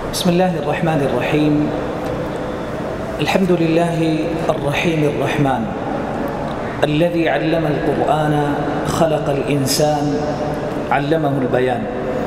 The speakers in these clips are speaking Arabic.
بسم الله الرحمن الرحيم. الحمد لله الرحيم الرحمن الذي علم القرآن خلق الإنسان علمه البيان،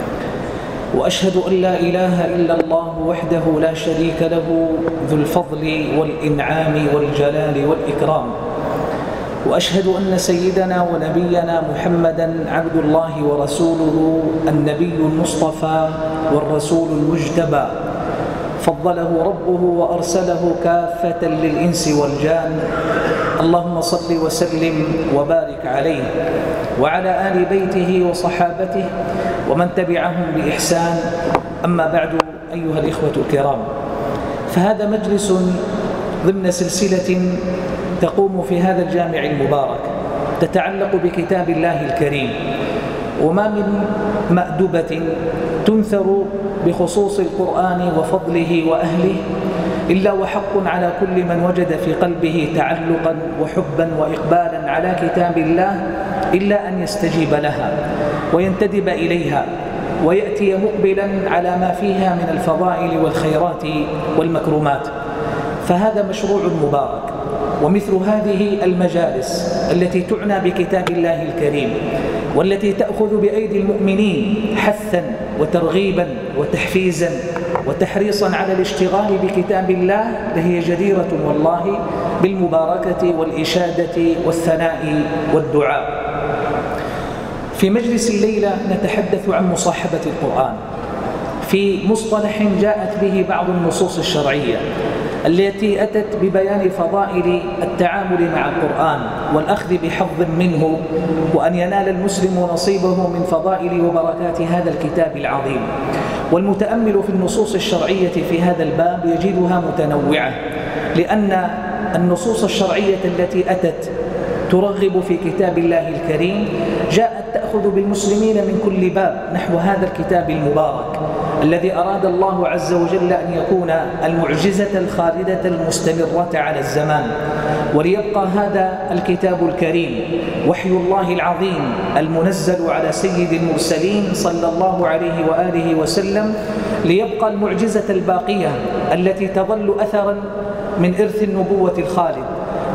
وأشهد أن لا إله إلا الله وحده لا شريك له ذو الفضل والإنعام والجلال والإكرام، وأشهد أن سيدنا ونبينا محمدًا عبد الله ورسوله النبي المصطفى والرسول المجتبى، فضله ربه وأرسله كافة للإنس والجان. اللهم صل وسلم وبارك عليه وعلى آل بيته وصحابته ومن تبعهم بإحسان. أما بعد، أيها الإخوة الكرام، فهذا مجلس ضمن سلسلة تقوم في هذا الجامع المبارك تتعلق بكتاب الله الكريم، وما من مأدبة تنثر بخصوص القرآن وفضله وأهله إلا وحق على كل من وجد في قلبه تعلقا وحبا وإقبالا على كتاب الله إلا أن يستجيب لها وينتدب إليها ويأتي مقبلا على ما فيها من الفضائل والخيرات والمكرمات. فهذا مشروع مبارك، ومثل هذه المجالس التي تعنى بكتاب الله الكريم والتي تأخذ بأيدي المؤمنين حثا وترغيبا وتحفيزا وتحريصا على الاشتغال بكتاب الله لهي جديرة والله بالمباركة والإشادة والثناء والدعاء. في مجلس الليلة نتحدث عن مصاحبة القرآن في مصطلح جاءت به بعض النصوص الشرعية التي أتت ببيان فضائل التعامل مع القرآن والأخذ بحظ منه، وأن ينال المسلم نصيبه من فضائل وبركات هذا الكتاب العظيم. والمتأمل في النصوص الشرعية في هذا الباب يجدها متنوعة، لأن النصوص الشرعية التي أتت ترغب في كتاب الله الكريم جاءت تأخذ بالمسلمين من كل باب نحو هذا الكتاب المبارك الذي أراد الله عز وجل أن يكون المعجزة الخالدة المستمرة على الزمان، وليبقى هذا الكتاب الكريم وحي الله العظيم المنزل على سيد المرسلين صلى الله عليه وآله وسلم، ليبقى المعجزة الباقية التي تظل أثرا من إرث النبوة الخالد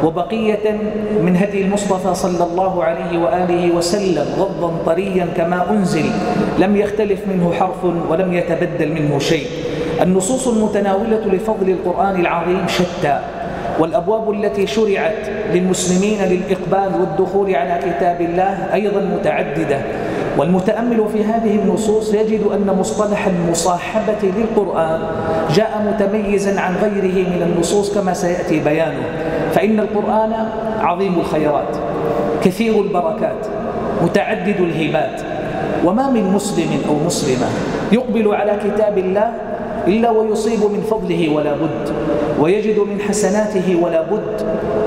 وبقية من هدي المصطفى صلى الله عليه وآله وسلم غضا طريا كما أنزل، لم يختلف منه حرف ولم يتبدل منه شيء. النصوص المتناولة لفضل القرآن العظيم شتى، والأبواب التي شرعت للمسلمين للإقبال والدخول على كتاب الله أيضا متعددة. والمتأمل في هذه النصوص يجد أن مصطلح المصاحبة للقرآن جاء متميزا عن غيره من النصوص كما سيأتي بيانه، فإن القرآن عظيم الخيرات كثير البركات متعدد الهبات، وما من مسلم أو مسلمة يقبل على كتاب الله إلا ويصيب من فضله ولا بد، ويجد من حسناته ولا بد،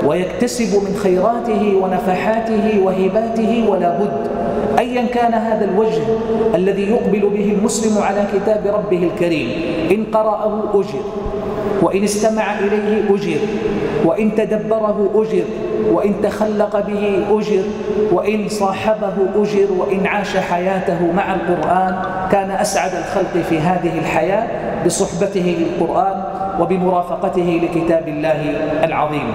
ويكتسب من خيراته ونفحاته وهباته ولا بد، أيا كان هذا الوجه الذي يقبل به المسلم على كتاب ربه الكريم. إن قرأه أجر، وإن استمع إليه أجر، وإن تدبره أجر، وإن تخلق به أجر، وإن صاحبه أجر، وإن عاش حياته مع القرآن كان أسعد الخلق في هذه الحياة بصحبته للقرآن وبمرافقته لكتاب الله العظيم.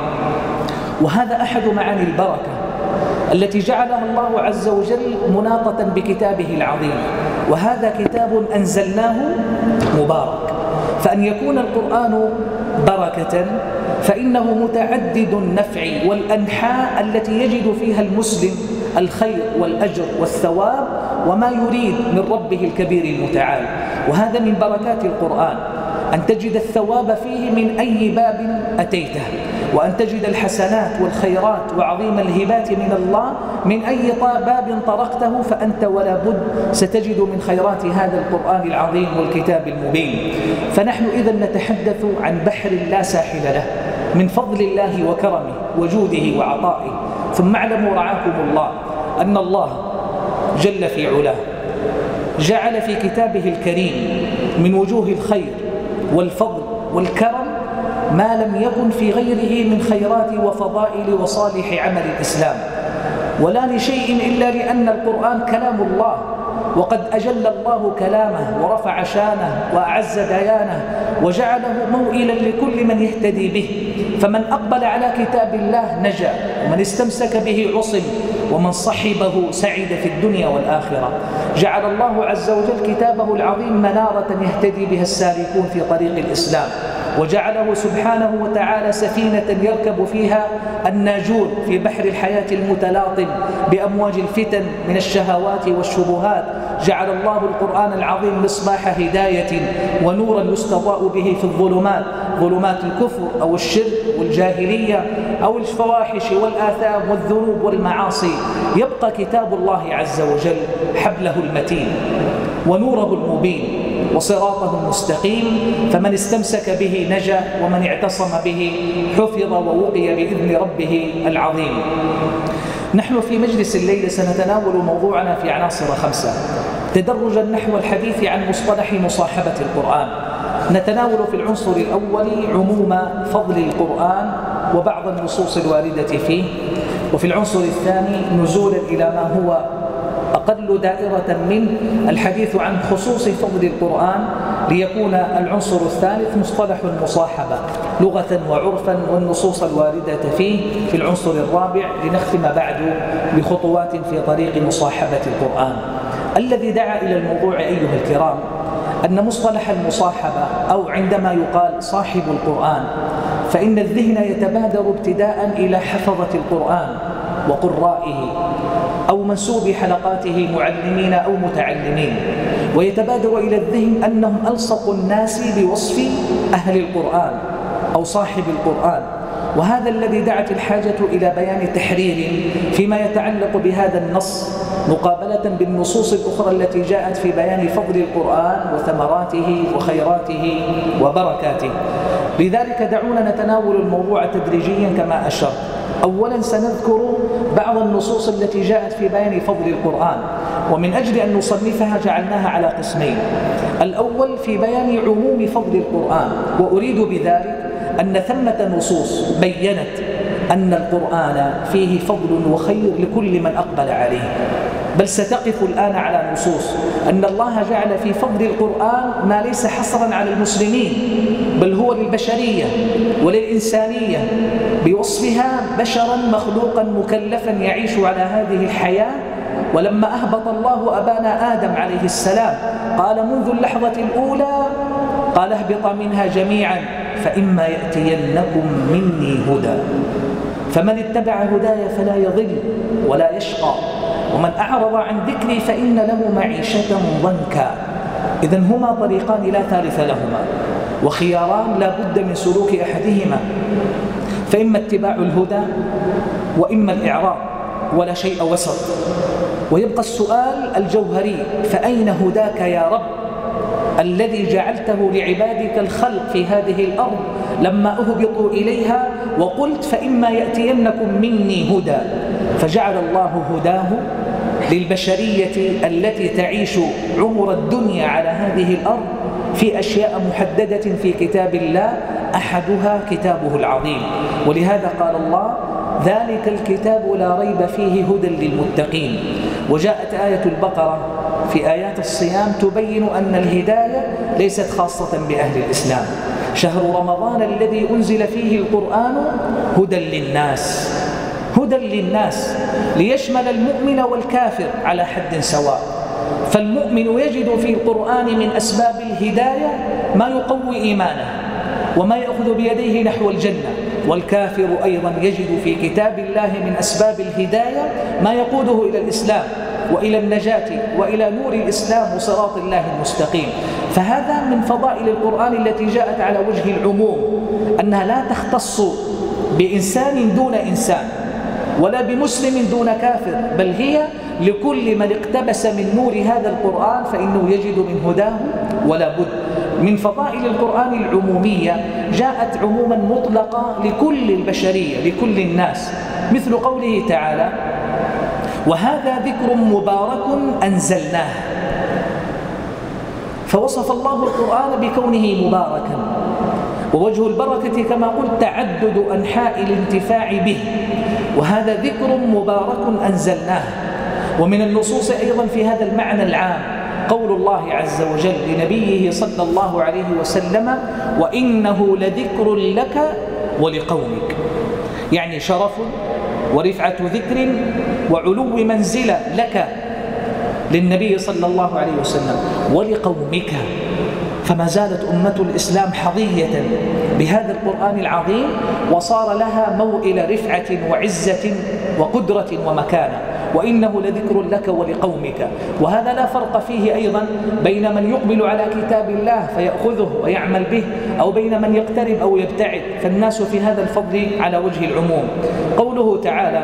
وهذا أحد معاني البركة التي جعلها الله عز وجل مناطة بكتابه العظيم، وهذا كتاب أنزلناه مبارك. فأن يكون القرآن بركة فإنه متعدد النفع والأنحاء التي يجد فيها المسلم الخير والأجر والثواب وما يريد من ربه الكبير المتعال. وهذا من بركات القرآن، أن تجد الثواب فيه من أي باب أتيته، وأن تجد الحسنات والخيرات وعظيم الهبات من الله من أي باب طرقته، فأنت ولا بد ستجد من خيرات هذا القرآن العظيم والكتاب المبين. فنحن إذن نتحدث عن بحر لا ساحل له من فضل الله وكرمه وجوده وعطائه. ثم اعلموا رعاكم الله أن الله جل في علاه جعل في كتابه الكريم من وجوه الخير والفضل والكرم ما لم يكن في غيره من خيرات وفضائل وصالح عمل الإسلام، ولا لشيء إلا لأن القرآن كلام الله وقد أجل الله كلامه ورفع شانه وأعز ديانه وجعله موئلا لكل من يهتدي به، فمن أقبل على كتاب الله نجا، ومن استمسك به عصم، ومن صحبه سعد في الدنيا والآخرة. جعل الله عز وجل كتابه العظيم منارة يهتدي بها السالكون في طريق الإسلام، وجعله سبحانه وتعالى سفينة يركب فيها الناجون في بحر الحياة المتلاطم بأمواج الفتن من الشهوات والشبهات. جعل الله القرآن العظيم مصباح هداية ونورا يستضاء به في الظلمات، ظلمات الكفر أو الشرك والجاهلية أو الفواحش والآثام والذنوب والمعاصي. يبقى كتاب الله عز وجل حبله المتين ونوره المبين وصراطه المستقيم، فمن استمسك به نجا، ومن اعتصم به حفظ ووقي بإذن ربه العظيم. نحن في مجلس الليلة سنتناول موضوعنا في عناصر 5 تدرجا نحو الحديث عن مصطلح مصاحبة القرآن. نتناول في العنصر الأول عموم فضل القرآن وبعض النصوص الواردة فيه، وفي العنصر الثاني نزولا إلى ما هو أقل دائرة من الحديث عن خصوص فضل القرآن، ليكون العنصر الثالث مصطلح المصاحبة لغة وعرفا والنصوص الواردة فيه في العنصر الرابع، لنختم بعد بخطوات في طريق مصاحبة القرآن. الذي دعا إلى الموضوع أيها الكرام أن مصطلح المصاحبة، أو عندما يقال صاحب القرآن، فإن الذهن يتبادر ابتداء إلى حفظة القرآن وقرائه أو منسوب حلقاته معلمين أو متعلمين، ويتبادر إلى الذهن أنهم ألصق الناس بوصف أهل القرآن أو صاحب القرآن، وهذا الذي دعت الحاجة إلى بيان تحرير فيما يتعلق بهذا النص مقابلة بالنصوص الأخرى التي جاءت في بيان فضل القرآن وثمراته وخيراته وبركاته. لذلك دعونا نتناول الموضوع تدريجيا كما أشرت. أولا سنذكر بعض النصوص التي جاءت في بيان فضل القرآن، ومن أجل أن نصنفها جعلناها على قسمين. الأول في بيان عموم فضل القرآن، وأريد بذلك أن ثمة نصوص بيّنت أن القرآن فيه فضل وخير لكل من أقبل عليه، بل ستقف الآن على نصوص أن الله جعل في فضل القرآن ما ليس حصرا على المسلمين، بل هو للبشرية وللإنسانية بوصفها بشرا مخلوقا مكلفا يعيش على هذه الحياة. ولما أهبط الله أبانا آدم عليه السلام قال منذ اللحظة الأولى قال اهبط منها جميعا فإما يأتينكم مني هدى، فمن اتبع هداي فلا يضل ولا يشقى، ومن أعرض عن ذكري فإن له معيشة ضنكا. إذن هما طريقان لا ثالث لهما، وخياران لا بد من سلوك أحدهما، فإما اتباع الهدى وإما الإعراض، ولا شيء وسط. ويبقى السؤال الجوهري: فأين هداك يا رب الذي جعلته لعبادك الخلق في هذه الأرض لما أهبطوا إليها وقلت فإما يأتينكم مني هدى؟ فجعل الله هداه للبشرية التي تعيش عمر الدنيا على هذه الأرض في أشياء محددة في كتاب الله، أحدها كتابه العظيم. ولهذا قال الله: ذلك الكتاب لا ريب فيه هدى للمتقين. وجاءت آية البقرة في آيات الصيام تبين أن الهداية ليست خاصة بأهل الإسلام. شهر رمضان الذي أنزل فيه القرآن هدى للناس، هدى للناس ليشمل المؤمن والكافر على حد سواء. فالمؤمن يجد في القرآن من أسباب الهداية ما يقوي إيمانه وما يأخذ بيديه نحو الجنة، والكافر أيضا يجد في كتاب الله من أسباب الهداية ما يقوده إلى الإسلام وإلى النجاة وإلى نور الإسلام وصراط الله المستقيم. فهذا من فضائل القرآن التي جاءت على وجه العموم، أنها لا تختص بإنسان دون إنسان ولا بمسلم دون كافر، بل هي لكل من اقتبس من نور هذا القرآن فإنه يجد من هداه ولا بد. من فضائل القرآن العمومية جاءت عموما مطلقة لكل البشرية لكل الناس، مثل قوله تعالى: وهذا ذكر مبارك أنزلناه. فوصف الله القرآن بكونه مباركا، ووجه البركة كما قلت تعدد أنحاء الانتفاع به. وهذا ذكر مبارك أنزلناه، ومن النصوص أيضا في هذا المعنى العام قول الله عز وجل لنبيه صلى الله عليه وسلم: وإنه لذكر لك ولقومك، يعني شرف ورفعة ذكر وعلو منزلة لك للنبي صلى الله عليه وسلم ولقومك. فما زالت أمة الإسلام حظية بهذا القرآن العظيم، وصار لها موئل رفعة وعزة وقدرة ومكانة. وإنه لذكر لك ولقومك، وهذا لا فرق فيه أيضا بين من يقبل على كتاب الله فيأخذه ويعمل به، أو بين من يقترب أو يبتعد، فالناس في هذا الفضل على وجه العموم. قوله تعالى: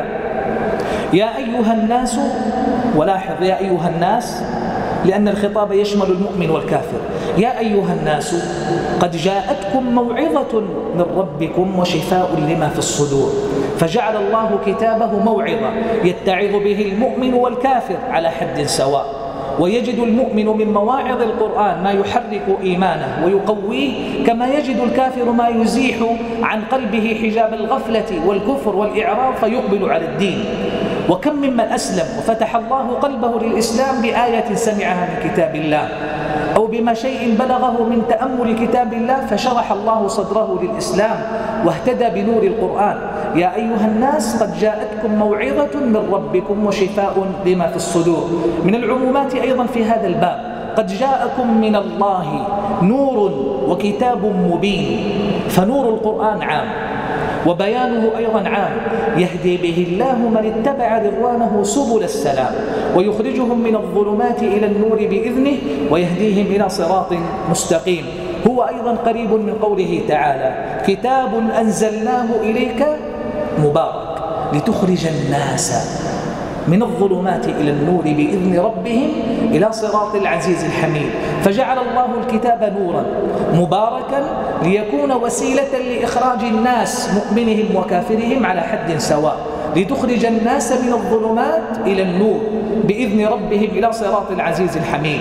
يا أيها الناس، ولاحظ يا أيها الناس لأن الخطاب يشمل المؤمن والكافر. يا أيها الناس قد جاءتكم موعظة من ربكم وشفاء لما في الصدور، فجعل الله كتابه موعظة يتعظ به المؤمن والكافر على حد سواء، ويجد المؤمن من مواعظ القرآن ما يحرك إيمانه ويقويه، كما يجد الكافر ما يزيح عن قلبه حجاب الغفلة والكفر والإعراض فيقبل على الدين. وكم ممن أسلم وفتح الله قلبه للإسلام بآية سمعها من كتاب الله، أو بما شيء بلغه من تأمل كتاب الله فشرح الله صدره للإسلام واهتدى بنور القرآن. يا أيها الناس قد جاءتكم موعظة من ربكم وشفاء لما في الصدور. من العمومات أيضا في هذا الباب: قد جاءكم من الله نور وكتاب مبين، فنور القرآن عام وبيانه أيضا عام، يهدي به الله من اتبع رضوانه سبل السلام، ويخرجهم من الظلمات إلى النور بإذنه، ويهديهم إلى صراط مستقيم. هو أيضا قريب من قوله تعالى: كتاب أنزلناه إليك مبارك لتخرج الناس من الظلمات إلى النور بإذن ربهم إلى صراط العزيز الحميد. فجعل الله الكتاب نورا مباركا ليكون وسيلة لإخراج الناس مؤمنهم وكافرهم على حد سواء، لتخرج الناس من الظلمات إلى النور بإذن ربهم إلى صراط العزيز الحميد.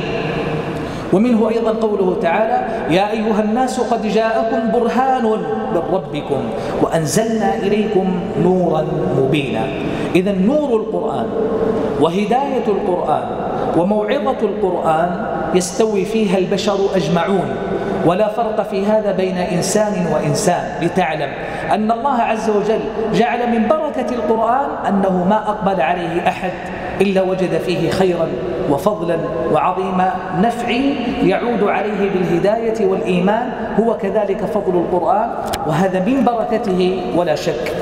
ومنه أيضا قوله تعالى: يا أيها الناس قد جاءكم برهان من ربكم وأنزلنا إليكم نورا مبينا. إذن نور القرآن وهداية القرآن وموعظة القرآن يستوي فيها البشر أجمعون، ولا فرق في هذا بين إنسان وإنسان، لتعلم أن الله عز وجل جعل من بركة القرآن أنه ما أقبل عليه أحد إلا وجد فيه خيرا وفضلا وعظيم نفع يعود عليه بالهداية والإيمان. هو كذلك فضل القرآن، وهذا من بركته ولا شك.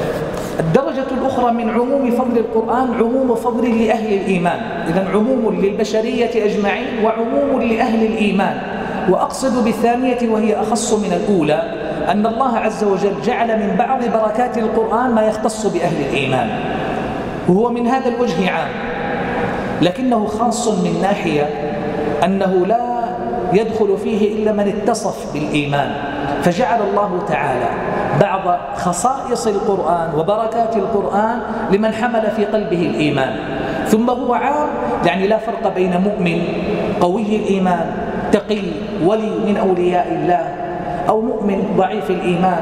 الدرجة الأخرى من عموم فضل القرآن عموم فضل لأهل الإيمان. إذن عموم للبشرية أجمعين وعموم لأهل الإيمان. وأقصد بالثانية وهي أخص من الأولى أن الله عز وجل جعل من بعض بركات القرآن ما يختص بأهل الإيمان، وهو من هذا الوجه عام، لكنه خاص من ناحية أنه لا يدخل فيه إلا من اتصف بالإيمان، فجعل الله تعالى بعض خصائص القرآن وبركات القرآن لمن حمل في قلبه الإيمان. ثم هو عام، يعني لا فرق بين مؤمن قوي الإيمان تقي ولي من أولياء الله، أو مؤمن ضعيف الإيمان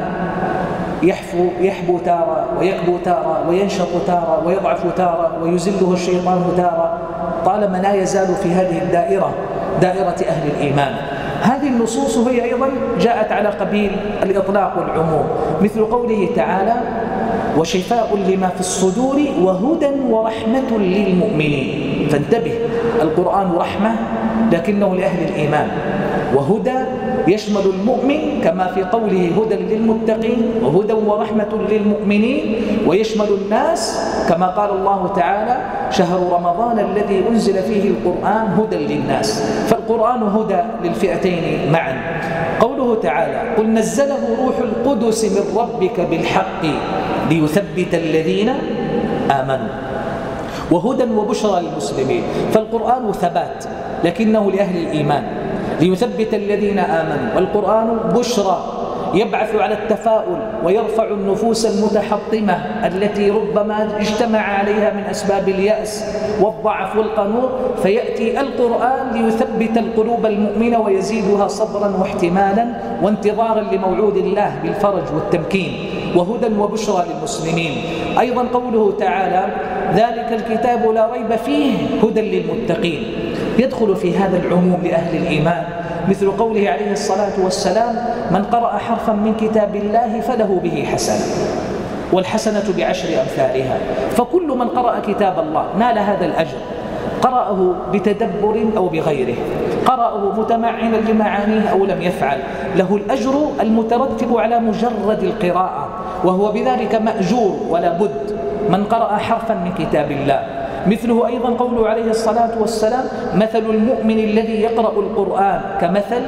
يحبو تارة ويكبو تارة وينشط تارة ويضعف تارة ويزله الشيطان تارة، طالما لا يزال في هذه الدائرة، دائرة أهل الإيمان. هذه النصوص هي أيضا جاءت على قبيل الإطلاق والعموم، مثل قوله تعالى: وشفاء لما في الصدور وهدى ورحمة للمؤمنين. فانتبه، القرآن رحمة لكنه لأهل الإيمان، وهدى يشمل المؤمن كما في قوله هدى للمتقين وهدى ورحمة للمؤمنين، ويشمل الناس كما قال الله تعالى: شهر رمضان الذي أنزل فيه القرآن هدى للناس. فالقرآن هدى للفئتين معا. قوله تعالى: قل نزله روح القدس من ربك بالحق ليثبت الذين آمنوا. وهدى وبشرى للمسلمين. فالقرآن ثبات لكنه لأهل الإيمان ليثبت الذين آمنوا، والقرآن بشرى يبعث على التفاؤل ويرفع النفوس المتحطمة التي ربما اجتمع عليها من أسباب اليأس والضعف والقنوط، فيأتي القرآن ليثبت القلوب المؤمنة ويزيدها صبرا واحتمالا وانتظارا لموعود الله بالفرج والتمكين. وهدى وبشرى للمسلمين. أيضا قوله تعالى ذلك الكتاب لا ريب فيه هدى للمتقين، يدخل في هذا العموم لأهل الإيمان مثل قوله عليه الصلاة والسلام من قرأ حرفا من كتاب الله فله به حسنة، والحسنة بعشر أمثالها. فكل من قرأ كتاب الله نال هذا الأجر، قرأه بتدبر أو بغيره، قرأه متمعنا لمعانيه أو لم يفعل، له الأجر المترتب على مجرد القراءة، وهو بذلك مأجور ولا بد من قرأ حرفا من كتاب الله. مثله أيضا قوله عليه الصلاة والسلام مثل المؤمن الذي يقرأ القرآن كمثل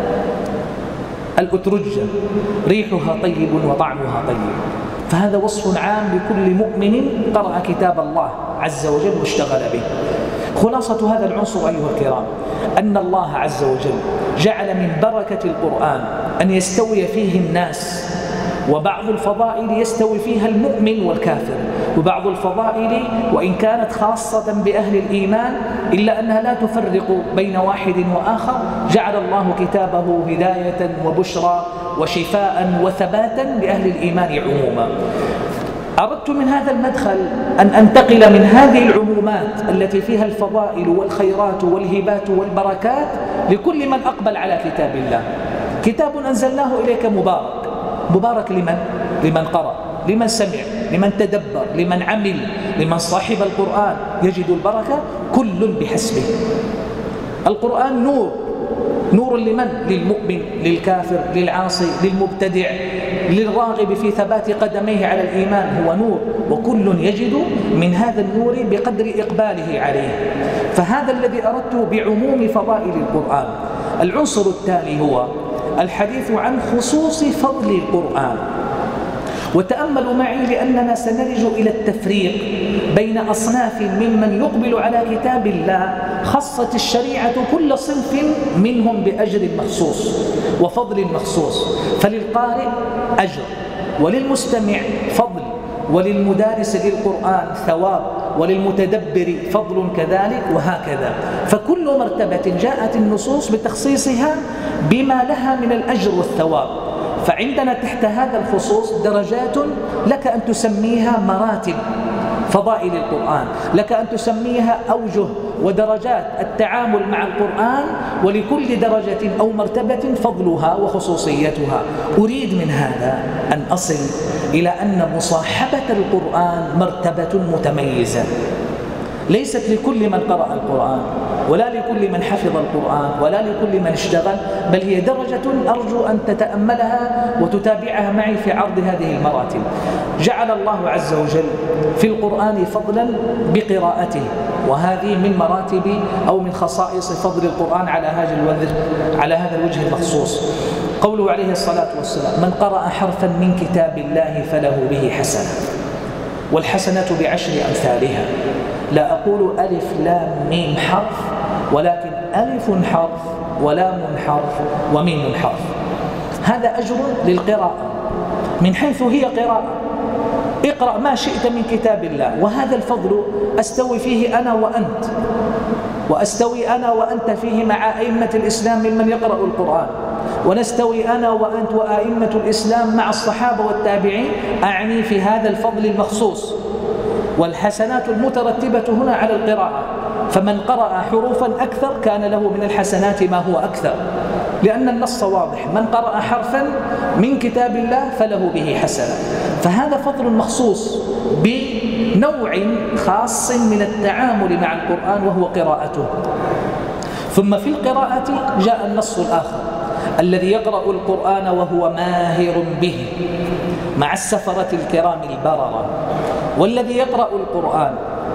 الأترجة ريحها طيب وطعمها طيب. فهذا وصف عام لكل مؤمن قرأ كتاب الله عز وجل واشتغل به. خلاصة هذا العنصر أيها الكرام أن الله عز وجل جعل من بركة القرآن أن يستوي فيه الناس، وبعض الفضائل يستوي فيها المؤمن والكافر، وبعض الفضائل وإن كانت خاصة بأهل الإيمان إلا أنها لا تفرق بين واحد وآخر، جعل الله كتابه هداية وبشرى وشفاء وثباتا لأهل الإيمان عموما. أردت من هذا المدخل أن أنتقل من هذه العمومات التي فيها الفضائل والخيرات والهبات والبركات لكل من أقبل على كتاب الله. كتاب أنزلناه إليك مبارك، مبارك لمن قرأ، لمن سمع، لمن تدبر، لمن عمل، لمن صاحب القرآن يجد البركة، كل بحسبه. القرآن نور لمن؟ للمؤمن، للكافر، للعاصي، للمبتدع، للراغب في ثبات قدميه على الإيمان، هو نور، وكل يجد من هذا النور بقدر إقباله عليه. فهذا الذي أردت بعموم فضائل القرآن. العنصر التالي هو الحديث عن خصوص فضل القرآن. وتأملوا معي لأننا سنرج إلى التفريق بين أصناف ممن يقبل على كتاب الله خصت الشريعة كل صنف منهم بأجر مخصوص وفضل مخصوص، فللقارئ أجر، وللمستمع فضل، وللمدارس للقرآن ثواب، وللمتدبر فضل كذلك، وهكذا. فكل مرتبة جاءت النصوص بتخصيصها بما لها من الأجر والثواب. فعندنا تحت هذا الخصوص درجات لك أن تسميها مراتب فضائل القرآن، لك أن تسميها أوجه ودرجات التعامل مع القرآن، ولكل درجة أو مرتبة فضلها وخصوصيتها. أريد من هذا أن أصل إلى أن مصاحبة القرآن مرتبة متميزة، ليست لكل من قرأ القرآن، ولا لكل من حفظ القرآن، ولا لكل من اشتغل، بل هي درجة أرجو أن تتأملها وتتابعها معي في عرض هذه المراتب. جعل الله عز وجل في القرآن فضلا بقراءته، وهذه من مراتب أو من خصائص فضل القرآن على هذا الوجه المخصوص. قوله عليه الصلاة والسلام من قرأ حرفا من كتاب الله فله به حسنة، والحسنة بعشر أمثالها. لا أقول ألف لام ميم حرف، ولكن ألف حرف ولام حرف وميم حرف. هذا أجر للقراءة من حيث هي قراءة. اقرأ ما شئت من كتاب الله، وهذا الفضل أستوي فيه أنا وأنت، وأستوي أنا وأنت فيه مع أئمة الإسلام ممن يقرأ القرآن، ونستوي أنا وأنت وأئمة الإسلام مع الصحابة والتابعين، أعني في هذا الفضل المخصوص. والحسنات المترتبة هنا على القراءة، فمن قرأ حروفا أكثر كان له من الحسنات ما هو أكثر، لأن النص واضح، من قرأ حرفا من كتاب الله فله به حسنة. فهذا فضل مخصوص بنوع خاص من التعامل مع القرآن وهو قراءته. ثم في القراءة جاء النص الآخر الذي يقرأ القرآن وهو ماهر به مع السفرة الكرام البررة، والذي يقرأ القرآن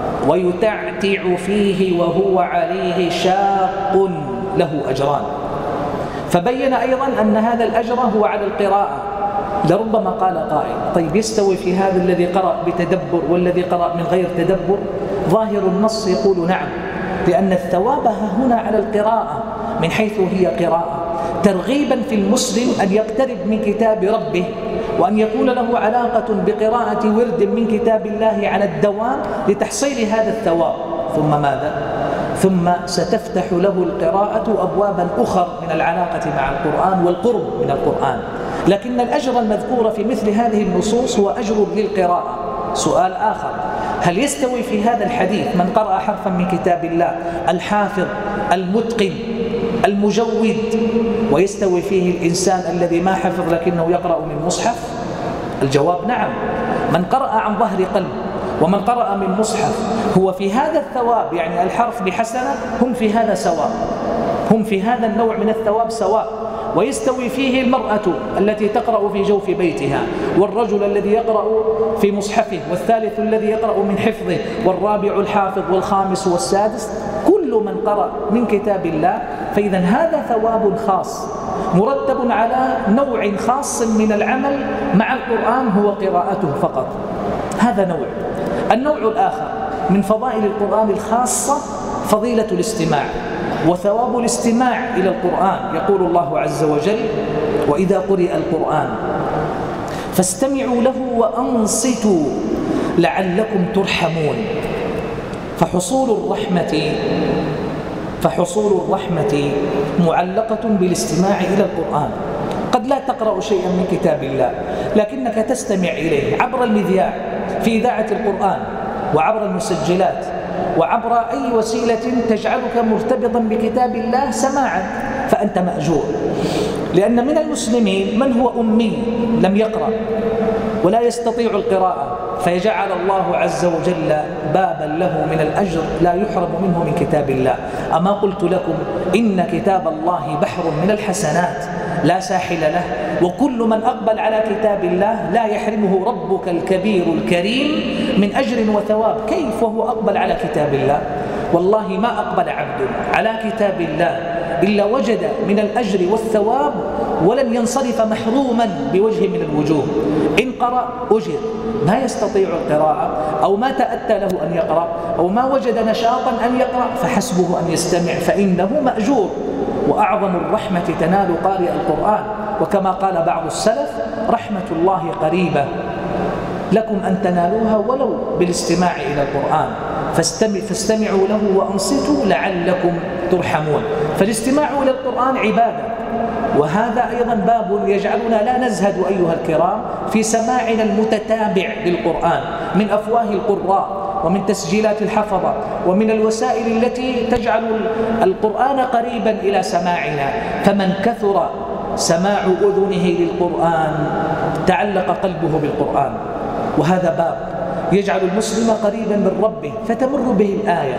ويتعتع فيه وهو عليه شاق له أجران. فبين أيضا أن هذا الأجر هو على القراءة. لربما قال قائل طيب يستوي في هذا الذي قرأ بتدبر والذي قرأ من غير تدبر؟ ظاهر النص يقول نعم، لأن الثواب هنا على القراءة من حيث هي قراءة، ترغيبا في المسلم أن يقترب من كتاب ربه، وأن يكون له علاقة بقراءة ورد من كتاب الله على الدوام لتحصيل هذا الثواب. ثم ماذا؟ ثم ستفتح له القراءة أبوابا أخر من العلاقة مع القرآن والقرب من القرآن. لكن الأجر المذكور في مثل هذه النصوص هو أجر للقراءة. سؤال آخر: هل يستوي في هذا الحديث من قرأ حرفا من كتاب الله الحافظ المتقن المجود، ويستوي فيه الإنسان الذي ما حفظ لكنه يقرأ من مصحف؟ الجواب نعم. من قرأ عن ظهر قلب ومن قرأ من مصحف هو في هذا الثواب، يعني الحرف بحسنة، هم في هذا سواء، هم في هذا النوع من الثواب سواء. ويستوي فيه المرأة التي تقرأ في جوف بيتها، والرجل الذي يقرأ في مصحفه، والثالث الذي يقرأ من حفظه، والرابع الحافظ، والخامس والسادس، كل من قرأ من كتاب الله. فإذا هذا ثواب خاص مرتب على نوع خاص من العمل مع القرآن هو قراءته فقط. هذا نوع. النوع الآخر من فضائل القرآن الخاصة فضيلة الاستماع وثواب الاستماع إلى القرآن. يقول الله عز وجل: وإذا قرئ القرآن فاستمعوا له وأنصتوا لعلكم ترحمون. فحصول الرحمة معلقة بالاستماع إلى القرآن. قد لا تقرأ شيئا من كتاب الله لكنك تستمع إليه عبر المذياع في إذاعة القرآن، وعبر المسجلات، وعبر أي وسيلة تجعلك مرتبطا بكتاب الله سماعا، فأنت مأجور. لأن من المسلمين من هو أمي لم يقرأ ولا يستطيع القراءة، فيجعل الله عز وجل بابا له من الأجر لا يحرم منه من كتاب الله. أما قلت لكم إن كتاب الله بحر من الحسنات لا ساحل له، وكل من أقبل على كتاب الله لا يحرمه ربك الكبير الكريم من أجر وثواب. كيف وهو أقبل على كتاب الله؟ والله ما أقبل عبد على كتاب الله إلا وجد من الأجر والثواب ولن ينصرف محروما بوجه من الوجوه. إن قرأ أجر، ما يستطيع القراءة أو ما تأتى له أن يقرأ أو ما وجد نشاطا أن يقرأ فحسبه أن يستمع، فإنه مأجور. وأعظم الرحمة تنال قارئ القرآن، وكما قال بعض السلف: رحمة الله قريبة لكم أن تنالوها ولو بالاستماع إلى القرآن، فاستمعوا له وأنصتوا لعلكم ترحمون. فالاستماع إلى القرآن عبادة، وهذا أيضا باب يجعلنا لا نزهد أيها الكرام في سماعنا المتتابع للقرآن من أفواه القراء ومن تسجيلات الحفظة ومن الوسائل التي تجعل القرآن قريبا إلى سماعنا. فمن كثر سماع أذنه للقرآن تعلق قلبه بالقرآن، وهذا باب يجعل المسلم قريبا من ربه، فتمر به الآية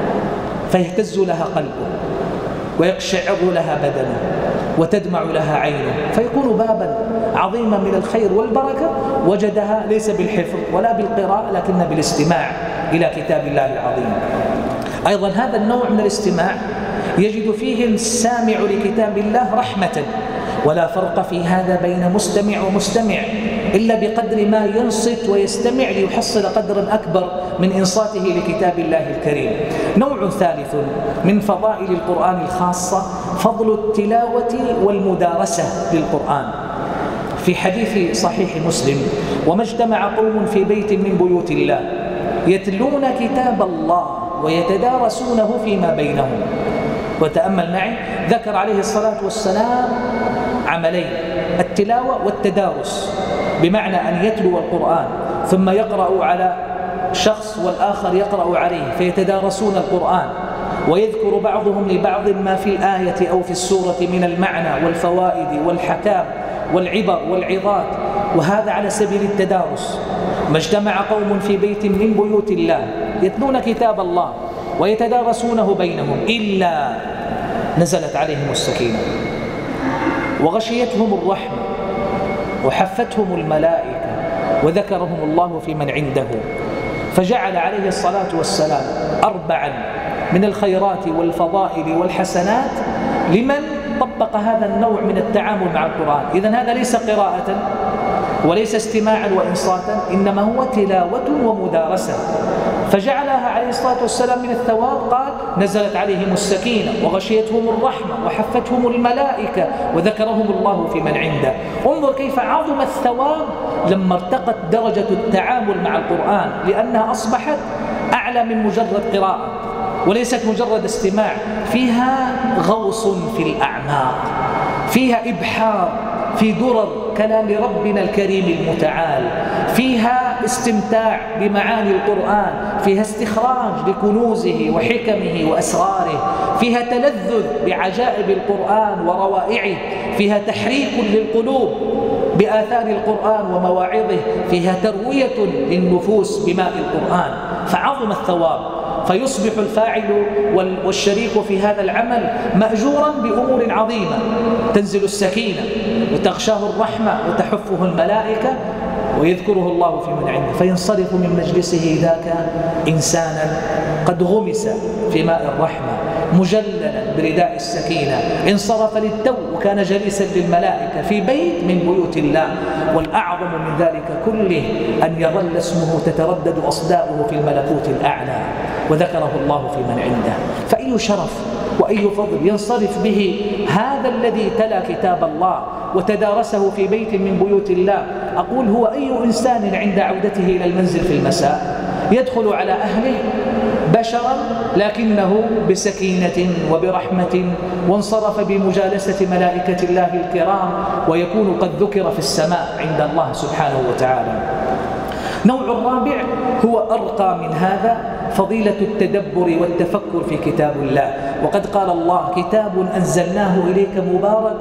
فيهتز لها قلبه ويقشعر لها بدنه وتدمع لها عينه، فيكون بابا عظيما من الخير والبركة وجدها ليس بالحفظ ولا بالقراءة لكن بالاستماع إلى كتاب الله العظيم. أيضا هذا النوع من الاستماع يجد فيه السامع لكتاب الله رحمة، ولا فرق في هذا بين مستمع ومستمع إلا بقدر ما ينصت ويستمع ليحصل قدرا أكبر من إنصاته لكتاب الله الكريم. نوع ثالث من فضائل القرآن الخاصة فضل التلاوة والمدارسة للقرآن. في حديث صحيح مسلم: وما اجتمع قوم في بيت من بيوت الله يتلون كتاب الله ويتدارسونه فيما بينهم. وتأمل معي، ذكر عليه الصلاة والسلام عملين: التلاوة والتدارس، بمعنى أن يتلو القرآن ثم يقرأ على شخص والآخر يقرأ عليه فيتدارسون القرآن، ويذكر بعضهم لبعض ما في الآية أو في السورة من المعنى والفوائد والحكام والعبر والعظات، وهذا على سبيل التدارس. ما اجتمع قوم في بيت من بيوت الله يتلون كتاب الله ويتدارسونه بينهم إلا نزلت عليهم السكينة وغشيتهم الرحمة وحفتهم الملائكة وذكرهم الله في من عنده. فجعل عليه الصلاة والسلام 4 من الخيرات والفضائل والحسنات لمن طبق هذا النوع من التعامل مع القرآن. إذن هذا ليس قراءة وليس استماعا وإنصاتا، إنما هو تلاوة ومدارسة. فجعلها عليه الصلاة والسلام من الثواب، قال: نزلت عليهم السكينة وغشيتهم الرحمة وحفتهم الملائكة وذكرهم الله في من عنده. انظر كيف عظم الثواب لما ارتقت درجة التعامل مع القرآن، لأنها أصبحت أعلى من مجرد قراءة وليست مجرد استماع، فيها غوص في الأعماق، فيها إبحار في درر كلام ربنا الكريم المتعال، فيها استمتاع بمعاني القرآن، فيها استخراج لكنوزه وحكمه وأسراره، فيها تلذذ بعجائب القرآن وروائعه، فيها تحريك للقلوب بآثار القرآن ومواعظه، فيها تروية للنفوس بماء القرآن، فعظم الثواب، فيصبح الفاعل والشريك في هذا العمل مأجورا بأمور عظيمة، تنزل السكينة وتغشاه الرحمة وتحفه الملائكة ويذكره الله في من عنده، فينصرف من مجلسه ذاك إنسانا قد غمس في ماء الرحمة مجللا برداء السكينة، انصرف للتو وكان جليسا للملائكة في بيت من بيوت الله. والأعظم من ذلك كله أن يظل اسمه تتردد أصداؤه في الملكوت الأعلى وذكره الله في من عنده. فأي شرف وأي فضل ينصرف به هذا الذي تلا كتاب الله وتدارسه في بيت من بيوت الله. أقول هو أي إنسان عند عودته إلى المنزل في المساء يدخل على أهله بشرا لكنه بسكينة وبرحمة، وانصرف بمجالسة ملائكة الله الكرام، ويكون قد ذكر في السماء عند الله سبحانه وتعالى. نوع الرابع هو أرقى من هذا، فضيلة التدبر والتفكر في كتاب الله. وقد قال الله: كتاب أنزلناه إليك مبارك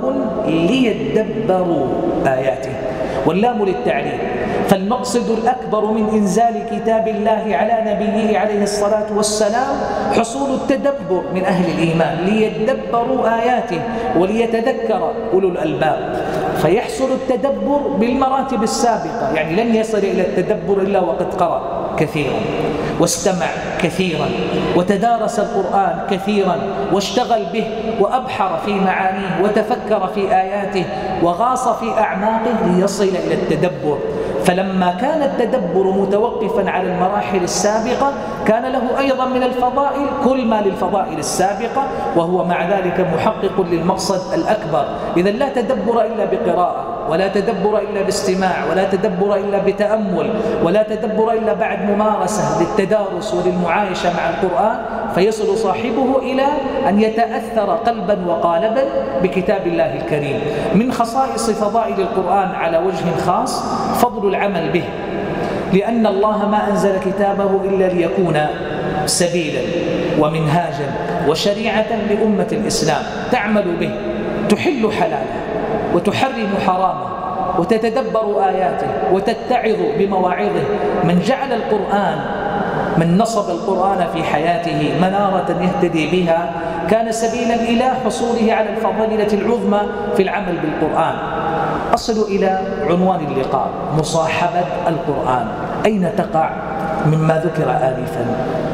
ليدبروا آياته، واللام للتعليم. فالمقصد الأكبر من إنزال كتاب الله على نبيه عليه الصلاة والسلام حصول التدبر من أهل الإيمان ليدبروا آياته وليتذكر أولو الألباب. فيحصل التدبر بالمراتب السابقة، يعني لن يصل إلى التدبر إلا وقد قرأ كثيرا واستمع كثيرا وتدارس القرآن كثيرا واشتغل به وأبحر في معانيه وتفكر في آياته وغاص في أعماقه ليصل إلى التدبر. فلما كان التدبر متوقفا على المراحل السابقة كان له أيضا من الفضائل كل ما للفضائل السابقة، وهو مع ذلك محقق للمقصد الأكبر. إذا لا تدبر إلا بقراءة، ولا تدبر إلا باستماع، ولا تدبر إلا بتأمل، ولا تدبر إلا بعد ممارسة للتدارس وللمعايشة مع القرآن، فيصل صاحبه إلى أن يتأثر قلبا وقالبا بكتاب الله الكريم. من خصائص فضائل القرآن على وجه خاص فضل العمل به، لأن الله ما أنزل كتابه إلا ليكون سبيلا ومنهاجا وشريعة لأمة الإسلام تعمل به، تحل حلاله وتحرم حرامه وتتدبر آياته وتتعظ بمواعظه. من جعل القرآن، من نصب القرآن في حياته منارة يهتدي بها كان سبيلا إلى حصوله على الفضيلة العظمى في العمل بالقرآن. أصل إلى عنوان اللقاء: مصاحبة القرآن. أين تقع مما ذكر آنفا؟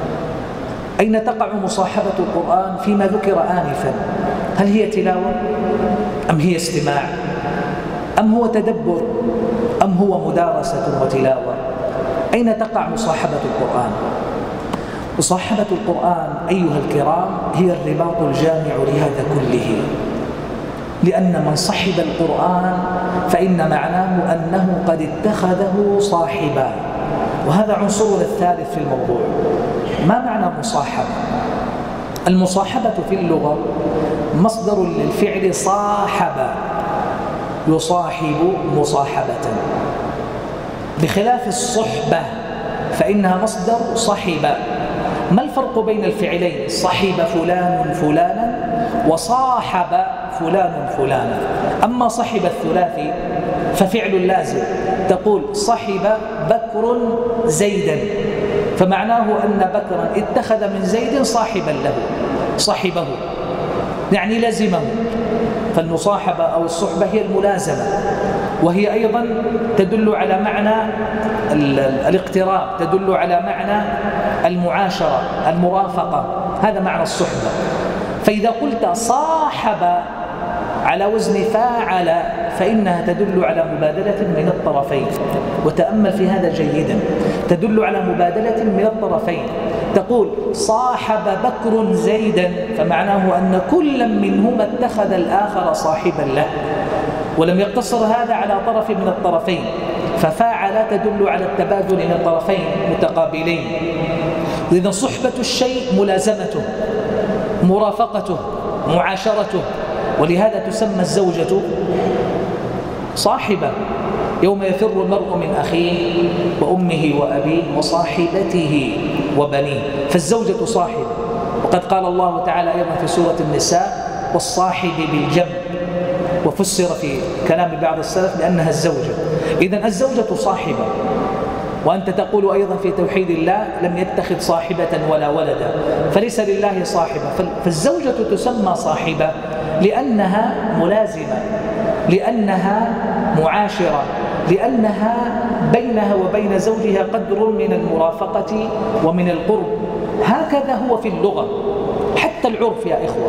أين تقع مصاحبة القرآن فيما ذكر آنفا؟ هل هي تلاوة؟ أم هي استماع؟ أم هو تدبر؟ أم هو مدارسة وتلاوة؟ أين تقع مصاحبة القرآن؟ مصاحبة القرآن أيها الكرام هي الرباط الجامع لهذا كله، لأن من صحب القرآن فإن معناه أنه قد اتخذه صاحبا. وهذا عنصرنا الثالث في الموضوع. ما معنى المصاحبة؟ المصاحبة في اللغة مصدر للفعل صاحب، يصاحب مصاحبة، بخلاف الصحبة فإنها مصدر صحب. ما الفرق بين الفعلين صحب فلان فلانا وصاحب فلان فلانا؟ أما صحب الثلاثي ففعل لازم، تقول صحب بكر زيدا، فمعناه أن بكرا اتخذ من زيد صاحبا له، صحبه يعني لزمه. فالمصاحبة أو الصحبة هي الملازمة، وهي أيضا تدل على معنى الاقتراب، تدل على معنى المعاشرة، المرافقة، هذا معنى الصحبة. فإذا قلت صاحب على وزن فاعل فإنها تدل على مبادلة من الطرفين، وتأمل في هذا جيدا، تدل على مبادلة من الطرفين. تقول صاحب بكر زيدا، فمعناه أن كل منهما اتخذ الآخر صاحبا له، ولم يقتصر هذا على طرف من الطرفين، ففاعل تدل على التبادل من الطرفين متقابلين. إذن صحبة الشيء ملازمته، مرافقته، معاشرته. ولهذا تسمى الزوجة صاحبة، يوم يفر المرء من أخيه وأمه وأبيه وصاحبته وبنيه، فالزوجة صاحبة. وقد قال الله تعالى أيضا في سورة النساء والصاحب بالجنب، وفسر في كلام بعض السلف بأنها الزوجة. إذن الزوجة صاحبة. وأنت تقول أيضا في توحيد الله لم يتخذ صاحبة ولا ولدا، فليس لله صاحبة. فالزوجة تسمى صاحبة لأنها ملازمة، لأنها معاشرة، لأنها بينها وبين زوجها قدر من المرافقة ومن القرب. هكذا هو في اللغة. حتى العرف يا إخوة،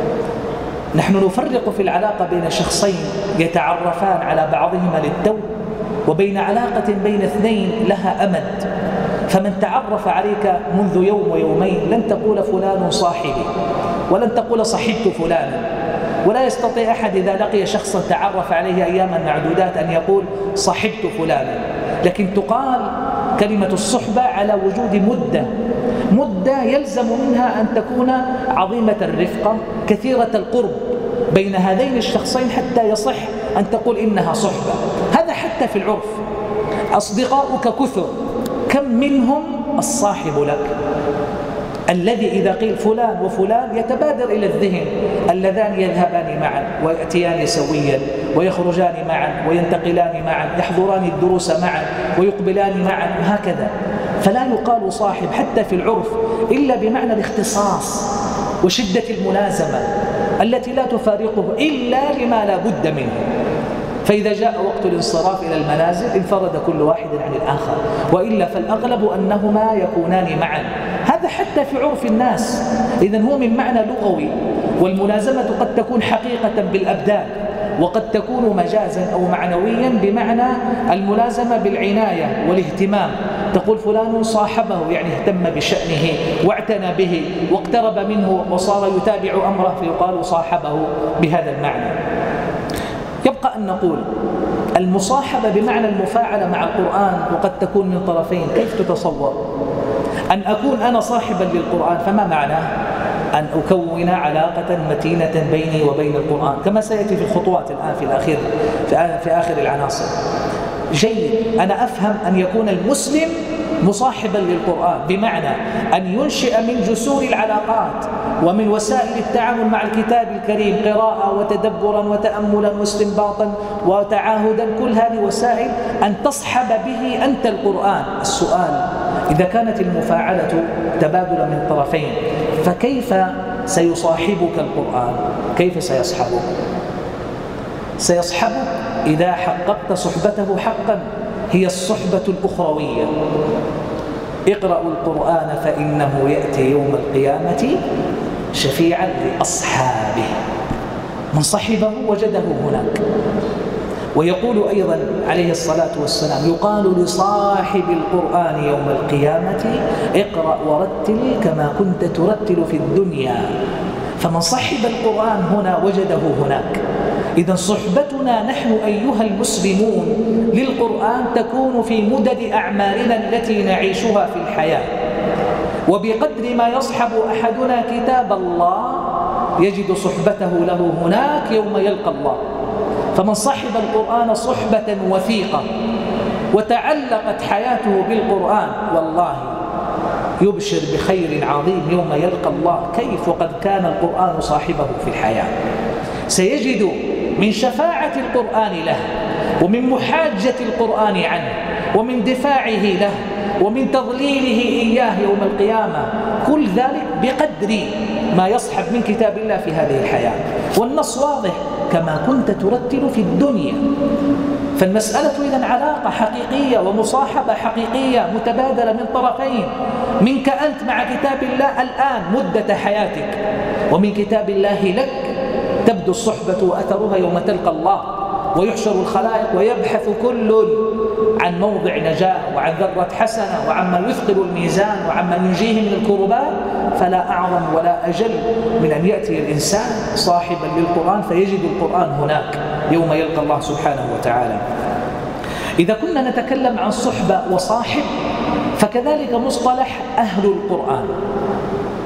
نحن نفرق في العلاقة بين شخصين يتعرفان على بعضهما للتو، وبين علاقة بين اثنين لها أمد. فمن تعرف عليك منذ يوم ويومين لن تقول فلان صاحبي، ولن تقول صحبت فلانا، ولا يستطيع أحد إذا لقي شخصا تعرف عليه أياما معدودات أن يقول صحبت فلانا. لكن تقال كلمة الصحبة على وجود مدة يلزم منها أن تكون عظيمة الرفقة كثيرة القرب بين هذين الشخصين حتى يصح أن تقول إنها صحبة. هذا حتى في العرف. أصدقاؤك كثر، كم منهم الصاحب لك الذي إذا قيل فلان وفلان يتبادر إلى الذهن اللذان يذهبان معا ويأتيان سويا ويخرجان معا وينتقلان معا، يحضران الدروس معا ويقبلان معا، وهكذا. فلا يقال صاحب حتى في العرف إلا بمعنى الاختصاص وشدة الملازمة التي لا تفارقه إلا لما لا بد منه. فإذا جاء وقت الانصراف إلى المنازل انفرد كل واحد عن الآخر، وإلا فالأغلب أنهما يكونان معا. هذا حتى في عرف الناس. إذن هو من معنى لغوي. والملازمة قد تكون حقيقة بالأبدان، وقد تكون مجازا أو معنويا بمعنى الملازمة بالعناية والاهتمام. تقول فلان صاحبه، يعني اهتم بشأنه واعتنى به واقترب منه وصار يتابع أمره، فيقال صاحبه بهذا المعنى. يبقى أن نقول المصاحبة بمعنى المفاعلة مع القرآن، وقد تكون من طرفين. كيف تتصور أن أكون أنا صاحبا للقرآن؟ فما معناه؟ أن أكون علاقة متينة بيني وبين القرآن، كما سيأتي في الخطوات الآن في آخر العناصر. جيد، أنا أفهم أن يكون المسلم مصاحبا للقرآن بمعنى أن ينشئ من جسور العلاقات ومن وسائل التعامل مع الكتاب الكريم قراءة وتدبرا وتأملا واستنباطا وتعاهدا، كل هذه وسائل أن تصحب به أنت القرآن. السؤال: إذا كانت المفاعلة تبادل من طرفين، فكيف سيصاحبك القرآن؟ كيف سيصحبك؟ سيصحبك إذا حققت صحبته حقا، هي الصحبة الأخروية. اقرأوا القرآن فإنه يأتي يوم القيامة شفيعا لأصحابه. من صحبه وجده هناك. ويقول أيضا عليه الصلاة والسلام: يقال لصاحب القرآن يوم القيامة اقرأ ورتل كما كنت ترتل في الدنيا. فمن صحب القرآن هنا وجده هناك. إذن صحبتنا نحن أيها المسلمون للقرآن تكون في مدد أعمارنا التي نعيشها في الحياة، وبقدر ما يصحب أحدنا كتاب الله يجد صحبته له هناك يوم يلقى الله. فمن صحب القرآن صحبة وثيقة وتعلقت حياته بالقرآن، والله يبشر بخير عظيم يوم يلقى الله. كيف وقد كان القرآن صاحبه في الحياة؟ سيجد من شفاعة القرآن له، ومن محاجة القرآن عنه، ومن دفاعه له، ومن تضليله إياه يوم القيامة، كل ذلك بقدر ما يصحب من كتاب الله في هذه الحياة. والنص واضح: كما كنت ترتل في الدنيا. فالمسألة إذن علاقة حقيقية ومصاحبة حقيقية متبادلة من طرفين، منك أنت مع كتاب الله الآن مدة حياتك، ومن كتاب الله لك تبدو الصحبة وأثرها يوم تلقى الله، ويحشر الخلائق ويبحث كل عن موضع نجاة وعن ذرة حسنة وعما يثقل الميزان وعما ينجيه من الكربات. فلا أعظم ولا أجل من أن يأتي الإنسان صاحبا للقرآن فيجد القرآن هناك يوم يلقى الله سبحانه وتعالى. إذا كنا نتكلم عن صحبة وصاحب، فكذلك مصطلح أهل القرآن.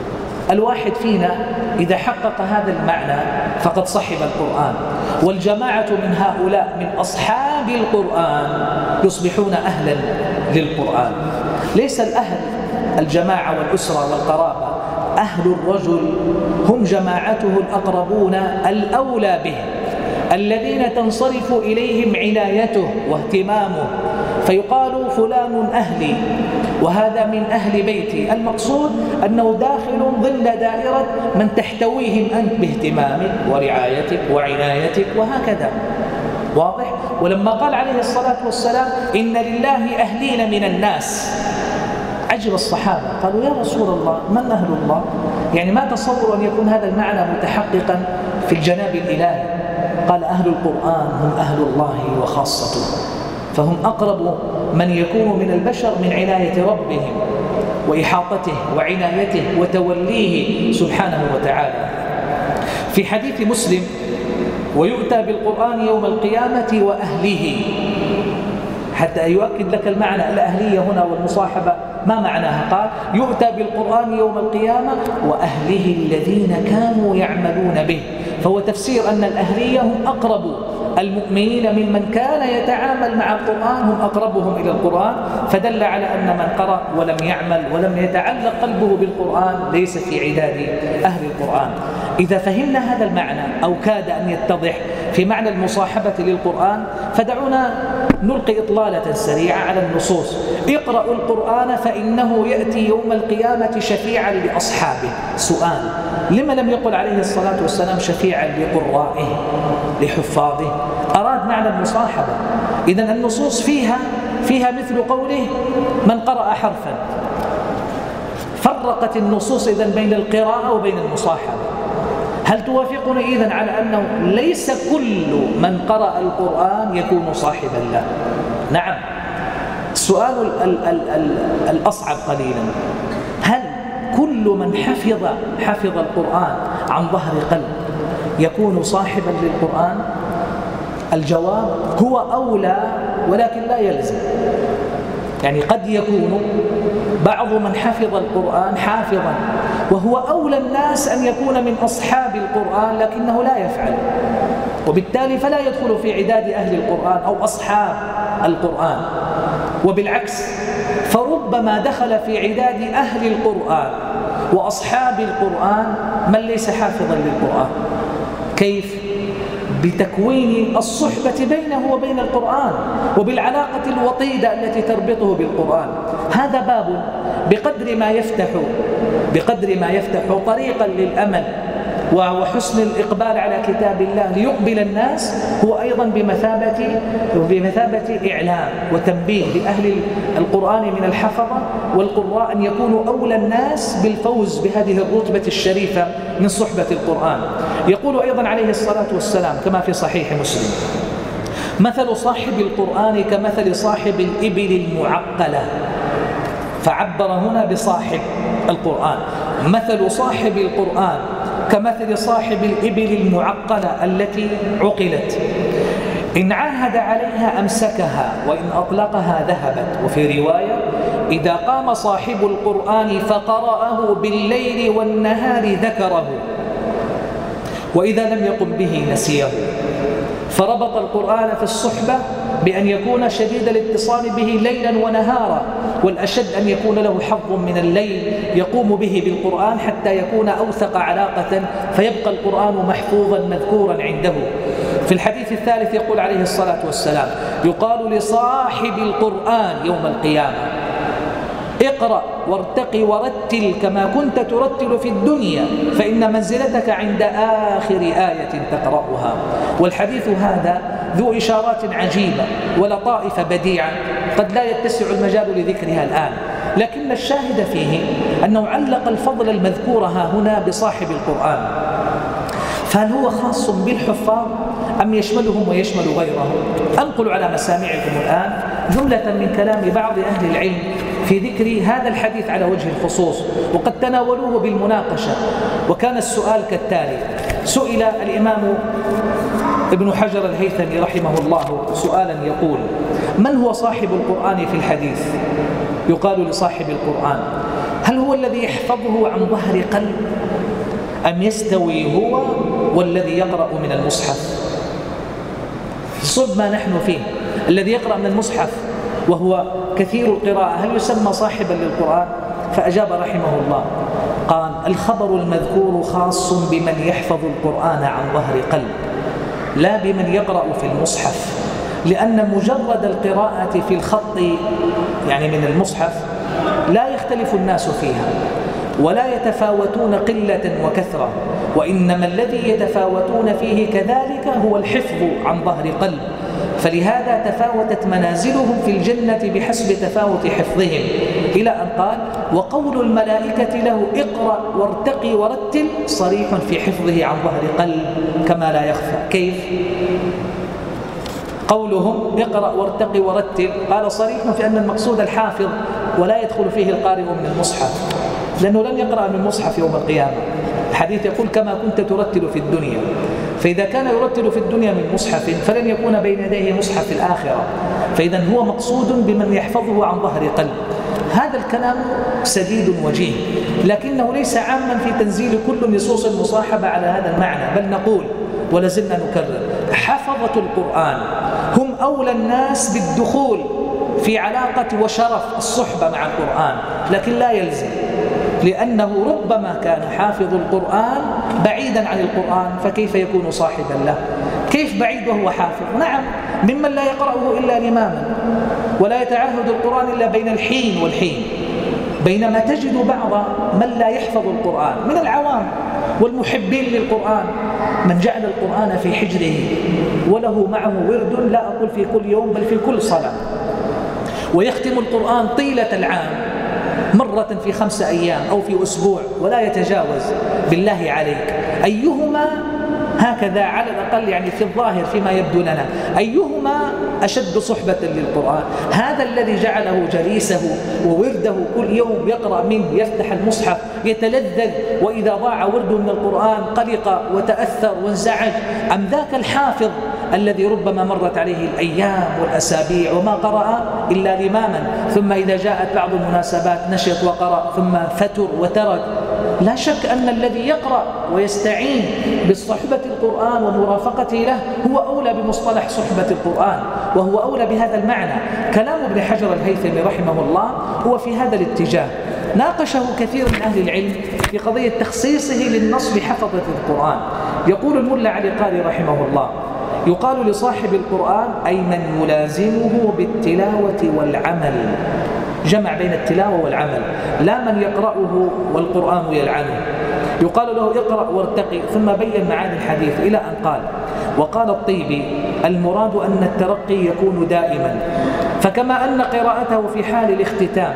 الواحد فينا إذا حقق هذا المعنى فقد صحب القرآن، والجماعة من هؤلاء من أصحاب القرآن يصبحون أهلا للقرآن. ليس الأهل الجماعة والأسرة والقرابة، أهل الرجل هم جماعته الأقربون الأولى به، الذين تنصرف إليهم عنايته واهتمامه، فيقال فلان أهلي وهذا من أهل بيتي. المقصود أنه داخل ضمن دائرة من تحتويهم أنت باهتمامك ورعايتك وعنايتك وهكذا. واضح؟ ولما قال عليه الصلاة والسلام إن لله أهلين من الناس، عجب الصحابة قالوا يا رسول الله من أهل الله؟ يعني ما تصور أن يكون هذا المعنى متحققا في الجناب الإلهي. قال أهل القرآن هم أهل الله وخاصته، فهم أقرب من يكون من البشر من عناية ربهم وإحاطته وعنايته وتوليه سبحانه وتعالى. في حديث مسلم ويؤتى بالقرآن يوم القيامة وأهله، حتى يؤكد لك المعنى الأهلية هنا والمصاحبة ما معناها. قال يؤتى بالقرآن يوم القيامة وأهله الذين كانوا يعملون به، فهو تفسير أن الأهلية هم أقرب المؤمنين ممن كان يتعامل مع القرآن، هم أقربهم إلى القرآن، فدل على أن من قرأ ولم يعمل ولم يتعلق قلبه بالقرآن ليس في عداد أهل القرآن. إذا فهمنا هذا المعنى أو كاد أن يتضح في معنى المصاحبة للقرآن، فدعونا نلقي إطلالة سريعة على النصوص. اقرأوا القرآن فإنه يأتي يوم القيامة شفيعا لأصحابه. سؤال: لما لم يقل عليه الصلاة والسلام شفيعا لقرائه لحفاظه؟ أراد معنى المصاحبة. إذن النصوص فيها مثل قوله من قرأ حرفا، فرقت النصوص إذن بين القراءة وبين المصاحبة. هل توافقنا إذن على أنه ليس كل من قرأ القرآن يكون صاحبا له؟ نعم. السؤال الأصعب قليلا: هل كل من حفظ القرآن عن ظهر قلب يكون صاحبا للقرآن؟ الجواب هو أولى ولكن لا يلزم. يعني قد يكون بعض من حفظ القرآن حافظا وهو أولى الناس أن يكون من أصحاب القرآن لكنه لا يفعل، وبالتالي فلا يدخل في عداد أهل القرآن أو أصحاب القرآن. وبالعكس، فربما دخل في عداد أهل القرآن وأصحاب القرآن من ليس حافظا للقرآن. كيف؟ بتكوين الصحبة بينه وبين القرآن وبالعلاقة الوطيدة التي تربطه بالقرآن. هذا باب بقدر ما يفتح طريقا للأمل وحسن الإقبال على كتاب الله ليقبل الناس، هو أيضا بمثابة إعلام وتنبيه لأهل القرآن من الحفظة والقراء أن يكونوا أولى الناس بالفوز بهذه الرتبة الشريفة من صحبة القرآن. يقول أيضا عليه الصلاة والسلام كما في صحيح مسلم: مثل صاحب القرآن كمثل صاحب الإبل المعقلة، فعبر هنا بصاحب القرآن. مثل صاحب القرآن كمثل صاحب الإبل المعقلة التي عقلت، إن عاهد عليها أمسكها وإن أطلقها ذهبت. وفي رواية: إذا قام صاحب القرآن فقرأه بالليل والنهار ذكره، وإذا لم يقم به نسيه. فربط القرآن في الصحبة بأن يكون شديد الاتصال به ليلا ونهارا، والأشد أن يكون له حظ من الليل يقوم به بالقرآن حتى يكون أوثق علاقة، فيبقى القرآن محفوظا مذكورا عنده. في الحديث الثالث يقول عليه الصلاة والسلام: يقال لصاحب القرآن يوم القيامة: اقرأ وارتقي ورتل كما كنت ترتل في الدنيا، فإن منزلتك عند آخر آية تقرأها. والحديث هذا ذو إشارات عجيبة ولطائف بديعة قد لا يتسع المجال لذكرها الآن، لكن الشاهد فيه أنه علق الفضل المذكور ها هنا بصاحب القرآن. فهل هو خاص بالحفاظ أم يشملهم ويشمل غيرهم؟ أنقل على مسامعكم الآن جملة من كلام بعض أهل العلم في ذكر هذا الحديث على وجه الخصوص، وقد تناولوه بالمناقشة. وكان السؤال كالتالي: سئل الإمام ابن حجر الهيثمي رحمه الله سؤالا يقول: من هو صاحب القرآن في الحديث؟ يقال لصاحب القرآن: هل هو الذي يحفظه عن ظهر قلب أم يستوي هو والذي يقرأ من المصحف؟ صب ما نحن فيه. الذي يقرأ من المصحف وهو كثير القراءة هل يسمى صاحبا للقرآن؟ فأجاب رحمه الله قال: الخبر المذكور خاص بمن يحفظ القرآن عن ظهر قلب لا بمن يقرأ في المصحف، لأن مجرد القراءة في الخط يعني من المصحف لا يختلف الناس فيها ولا يتفاوتون قلة وكثرة، وإنما الذي يتفاوتون فيه كذلك هو الحفظ عن ظهر قلب، فلهذا تفاوتت منازلهم في الجنة بحسب تفاوت حفظهم، إلى أن قال: وقول الملائكة له اقرأ وارتقي ورتل صريح في حفظه عن ظهر قلب كما لا يخفى. كيف؟ قولهم اقرأ وارتقي ورتل قال صريح في أن المقصود الحافظ ولا يدخل فيه القارئ من المصحف، لأنه لن يقرأ من المصحف يوم القيامة. الحديث يقول: كما كنت ترتل في الدنيا، فإذا كان يرتل في الدنيا من مصحف فلن يكون بين يديه مصحف في الآخرة، فإذا هو مقصود بمن يحفظه عن ظهر قلب. هذا الكلام سديد وجيه، لكنه ليس عاما في تنزيل كل نصوص المصاحبة على هذا المعنى، بل نقول ولازلنا نكرر: حفظة القرآن هم أولى الناس بالدخول في علاقة وشرف الصحبة مع القرآن، لكن لا يلزم، لأنه ربما كان حافظ القرآن بعيدا عن القرآن، فكيف يكون صاحبا له؟ كيف بعيد وهو حافظ؟ نعم، ممن لا يقرأه إلا لماما ولا يتعهد القرآن إلا بين الحين والحين، بينما تجد بعض من لا يحفظ القرآن من العوام والمحبين للقرآن من جعل القرآن في حجره وله معه ورد، لا أقول في كل يوم بل في كل صلاة، ويختم القرآن طيلة العام مرة في 5 أيام أو في أسبوع ولا يتجاوز. بالله عليك أيهما هكذا على الأقل يعني في الظاهر فيما يبدو لنا أيهما أشد صحبة للقرآن؟ هذا الذي جعله جليسه وورده كل يوم يقرأ منه، يفتح المصحف يتلذذ، وإذا ضاع ورده من القرآن قلق وتأثر وانزعج، أم ذاك الحافظ الذي ربما مرت عليه الأيام والأسابيع وما قرأ إلا لماما، ثم إذا جاءت بعض المناسبات نشط وقرأ ثم فتر وترك؟ لا شك أن الذي يقرأ ويستعين بصحبة القرآن ومرافقته له هو أولى بمصطلح صحبة القرآن، وهو أولى بهذا المعنى. كلام ابن حجر الهيثمي رحمه الله هو في هذا الاتجاه. ناقشه كثير من أهل العلم في قضية تخصيصه للنص بحفظة القرآن. يقول الملا علي قاري رحمه الله: يقال لصاحب القرآن أي من يلازمه بالتلاوة والعمل، جمع بين التلاوة والعمل، لا من يقرأه والقرآن يلعنه. يقال له اقرأ وارتقي، ثم بين معاني الحديث إلى أن قال: وقال الطيبي: المراد أن الترقي يكون دائما، فكما أن قراءته في حال الاختتام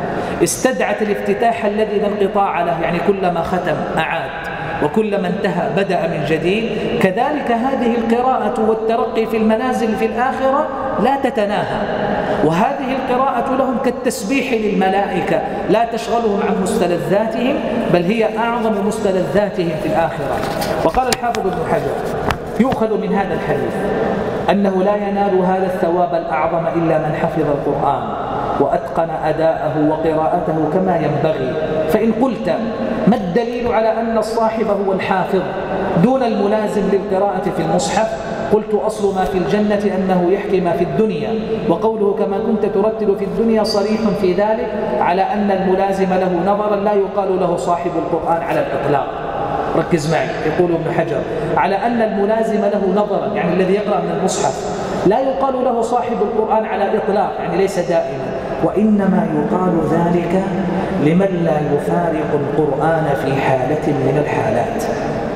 استدعت الافتتاح الذي لا انقطاع له، يعني كلما ختم أعاد وكلما انتهى بدأ من جديد، كذلك هذه القراءة والترقي في المنازل في الآخرة لا تتناهى، وهذه القراءة لهم كالتسبيح للملائكة لا تشغلهم عن مستلذاتهم، بل هي أعظم مستلذاتهم في الآخرة. وقال الحافظ ابن حجر: يؤخذ من هذا الحديث أنه لا ينال هذا الثواب الأعظم إلا من حفظ القرآن وأتقن أداءه وقراءته كما ينبغي. فإن قلت ما الدليل على أن الصاحب هو الحافظ دون الملازم للقراءة في المصحف؟ قلت: أصل ما في الجنة أنه يحكي ما في الدنيا، وقوله كما كنت ترتل في الدنيا صريح في ذلك على أن الملازم له نظرا لا يقال له صاحب القرآن على الإطلاق. ركز معي، يقول ابن حجر: على أن الملازم له نظرا، يعني الذي يقرأ من المصحف، لا يقال له صاحب القرآن على الإطلاق، يعني ليس دائما، وإنما يقال ذلك لمن لا يفارق القرآن في حالة من الحالات.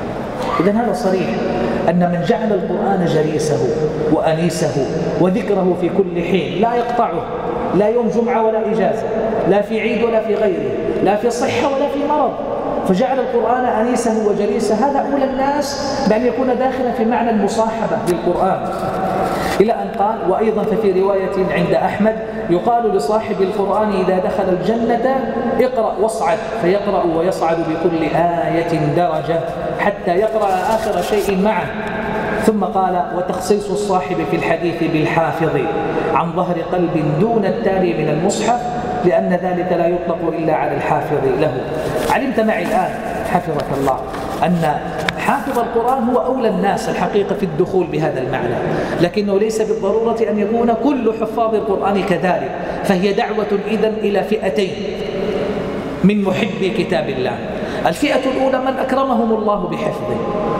إذن هذا صريح أن من جعل القرآن جليسه وأنيسه وذكره في كل حين لا يقطعه، لا يوم جمعة ولا إجازة، لا في عيد ولا في غيره، لا في صحة ولا في مرض، فجعل القرآن أنيسه وجليسه، هذا أولى الناس بأن يكون داخلا في معنى المصاحبة للقرآن. إلى أن قال: وأيضا ففي رواية عند أحمد يقال لصاحب القرآن إذا دخل الجنة اقرأ واصعد، فيقرأ ويصعد بكل آية درجة حتى يقرأ آخر شيء معه. ثم قال: وتخصيص الصاحب في الحديث بالحافظ عن ظهر قلب دون التالي من المصحف لأن ذلك لا يطلق إلا على الحافظ له. علمت معي الآن حفظك الله أن حافظ القرآن هو أولى الناس الحقيقة في الدخول بهذا المعنى، لكنه ليس بالضرورة أن يكون كل حفاظ القرآن كذلك، فهي دعوة إذن إلى فئتين من محبي كتاب الله. الفئة الأولى من أكرمهم الله بحفظه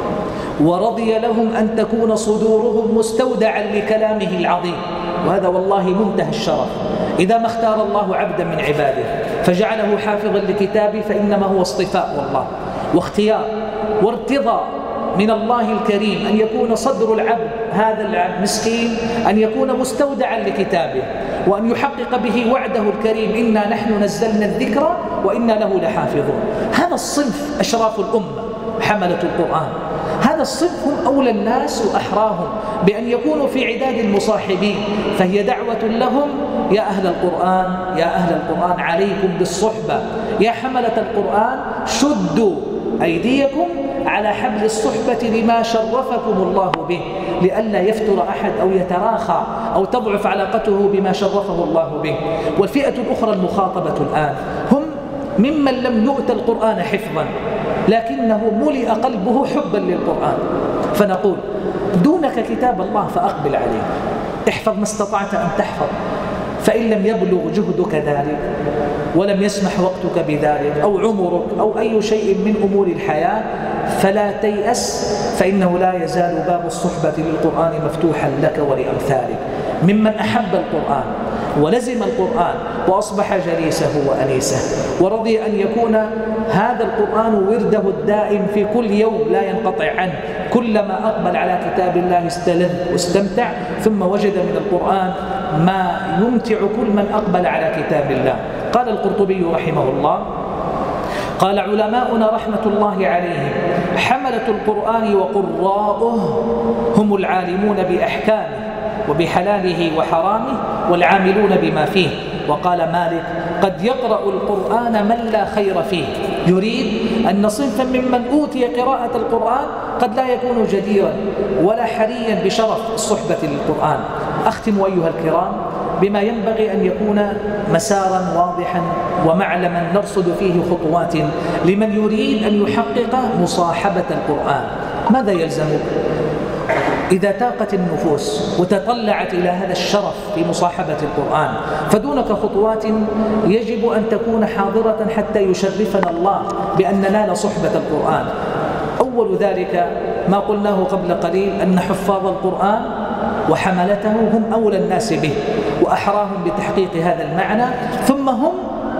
ورضي لهم أن تكون صدورهم مستودعا لكلامه العظيم، وهذا والله منتهى الشرف. إذا ما اختار الله عبدا من عباده فجعله حافظا لكتابه فإنما هو اصطفاء والله واختيار وارتضاء من الله الكريم أن يكون صدر العبد هذا العبد مسكين أن يكون مستودعا لكتابه، وأن يحقق به وعده الكريم إنا نحن نزلنا الذكر وإنا له لحافظون. هذا الصنف أشراف الأمة حملة القرآن، هذا الصنف هم أولى الناس وأحراهم بأن يكونوا في عداد المصاحبين، فهي دعوة لهم يا أهل القرآن يا أهل القرآن عليكم بالصحبة، يا حملة القرآن شدوا أيديكم على حبل الصحبة لما شرفكم الله به، لئلا يفتر أحد أو يتراخى أو تضعف علاقته بما شرفه الله به. والفئة الأخرى المخاطبة الآن هم ممن لم يؤت القرآن حفظا لكنه ملئ قلبه حبا للقرآن، فنقول دونك كتاب الله فأقبل عليه، احفظ ما استطعت أن تحفظ، فإن لم يبلغ جهدك ذلك ولم يسمح وقتك بذلك أو عمرك أو أي شيء من أمور الحياة فلا تيأس، فإنه لا يزال باب الصحبة للقرآن مفتوحا لك ولأمثالك ممن أحب القرآن ولزم القرآن وأصبح جليسه وأنيسه، ورضي أن يكون هذا القرآن ورده الدائم في كل يوم لا ينقطع عنه، كلما أقبل على كتاب الله استلذ واستمتع، ثم وجد من القرآن ما يمتع كل من أقبل على كتاب الله. قال القرطبي رحمه الله قال علماؤنا رحمة الله عليهم حملة القرآن وقراؤه هم العالمون بأحكامه وبحلاله وحرامه والعاملون بما فيه. وقال مالك قد يقرأ القرآن من لا خير فيه، يريد أن صنفا ممن أوتي قراءة القرآن قد لا يكون جديرا ولا حريا بشرف الصحبة للقرآن. أختم أيها الكرام بما ينبغي أن يكون مسارا واضحا ومعلما نرصد فيه خطوات لمن يريد أن يحقق مصاحبة القرآن. ماذا يلزمك؟ إذا تاقت النفوس وتطلعت إلى هذا الشرف في مصاحبة القرآن فدونك خطوات يجب أن تكون حاضرة حتى يشرفنا الله بأن ننال صحبة القرآن. أول ذلك ما قلناه قبل قليل أن حفاظ القرآن وحملته هم أولى الناس به وأحراهم بتحقيق هذا المعنى، ثم هم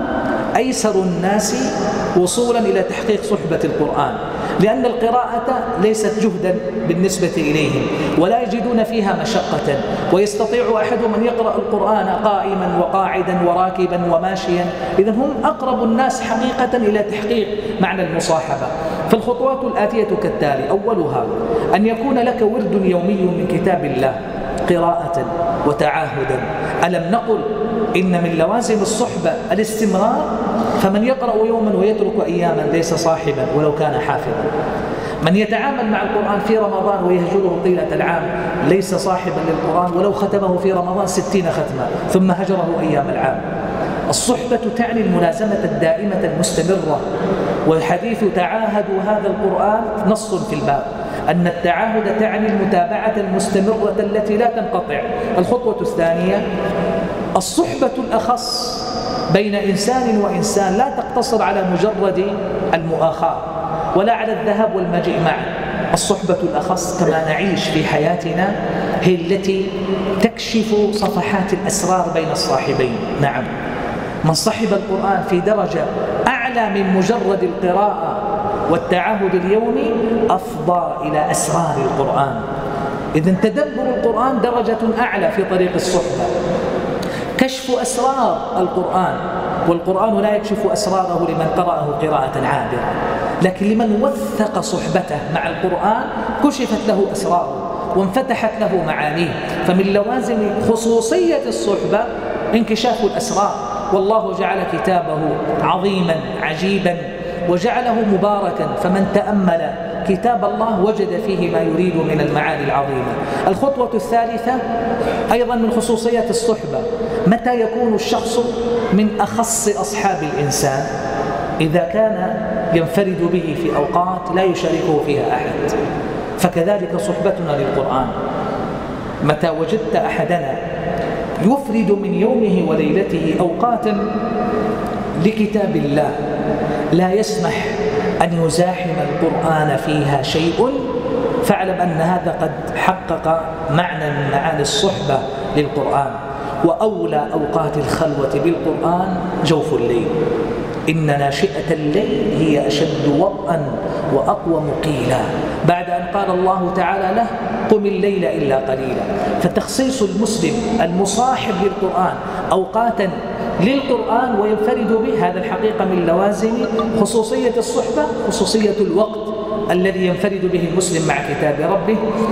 أيسر الناس وصولا إلى تحقيق صحبة القرآن، لأن القراءة ليست جهدا بالنسبة إليهم ولا يجدون فيها مشقة، ويستطيع أحدهم أن يقرأ القرآن قائما وقاعدا وراكبا وماشيا، إذن هم أقرب الناس حقيقة إلى تحقيق معنى المصاحبة. فالخطوات الآتية كالتالي: أولها أن يكون لك ورد يومي من كتاب الله قراءة وتعاهدا. ألم نقل إن من لوازم الصحبة الاستمرار؟ فمن يقرأ يوما ويترك أياما ليس صاحبا ولو كان حافظا. من يتعامل مع القرآن في رمضان ويهجره طيلة العام ليس صاحبا للقرآن ولو ختمه في رمضان 60 ختمة ثم هجره أيام العام. الصحبة تعني الملازمة الدائمة المستمرة، والحديث تعاهدوا هذا القرآن نص في الباب أن التعاهد تعني المتابعة المستمرة التي لا تنقطع. الخطوة الثانية الصحبة الأخص بين إنسان وإنسان لا تقتصر على مجرد المؤاخاة ولا على الذهاب والمجيء معا. الصحبة الأخص كما نعيش في حياتنا هي التي تكشف صفحات الأسرار بين الصاحبين. نعم، من صحب القرآن في درجة أعلى من مجرد القراءة والتعاهد اليومي أفضى إلى أسرار القرآن. إذن تدبر القرآن درجة أعلى في طريق الصحبة، كشف أسرار القرآن، والقرآن لا يكشف أسراره لمن قرأه قراءة عابرة، لكن لمن وثق صحبته مع القرآن كشفت له أسراره وانفتحت له معانيه. فمن لوازم خصوصية الصحبة انكشاف الأسرار، والله جعل كتابه عظيما عجيبا وجعله مباركا، فمن تأمل كتاب الله وجد فيه ما يريد من المعاني العظيمة. الخطوة الثالثة أيضا من خصوصيات الصحبة، متى يكون الشخص من أخص أصحاب الإنسان؟ إذا كان ينفرد به في أوقات لا يشاركه فيها أحد. فكذلك صحبتنا للقرآن، متى وجدت أحدنا يفرد من يومه وليلته أوقاتا لكتاب الله لا يسمح أن يزاحم القرآن فيها شيء، فاعلم أن هذا قد حقق معنى من معاني الصحبة للقرآن. وأولى أوقات الخلوة بالقرآن جوف الليل، إن ناشئة الليل هي أشد وطئا وأقوم قيلا، بعد أن قال الله تعالى له قم الليل إلا قليلا. فتخصيص المسلم المصاحب للقرآن أوقاتا للقرآن وينفرد به، هذا الحقيقة من لوازم خصوصية الصحبة، خصوصية الوقت الذي ينفرد به المسلم مع كتاب ربه.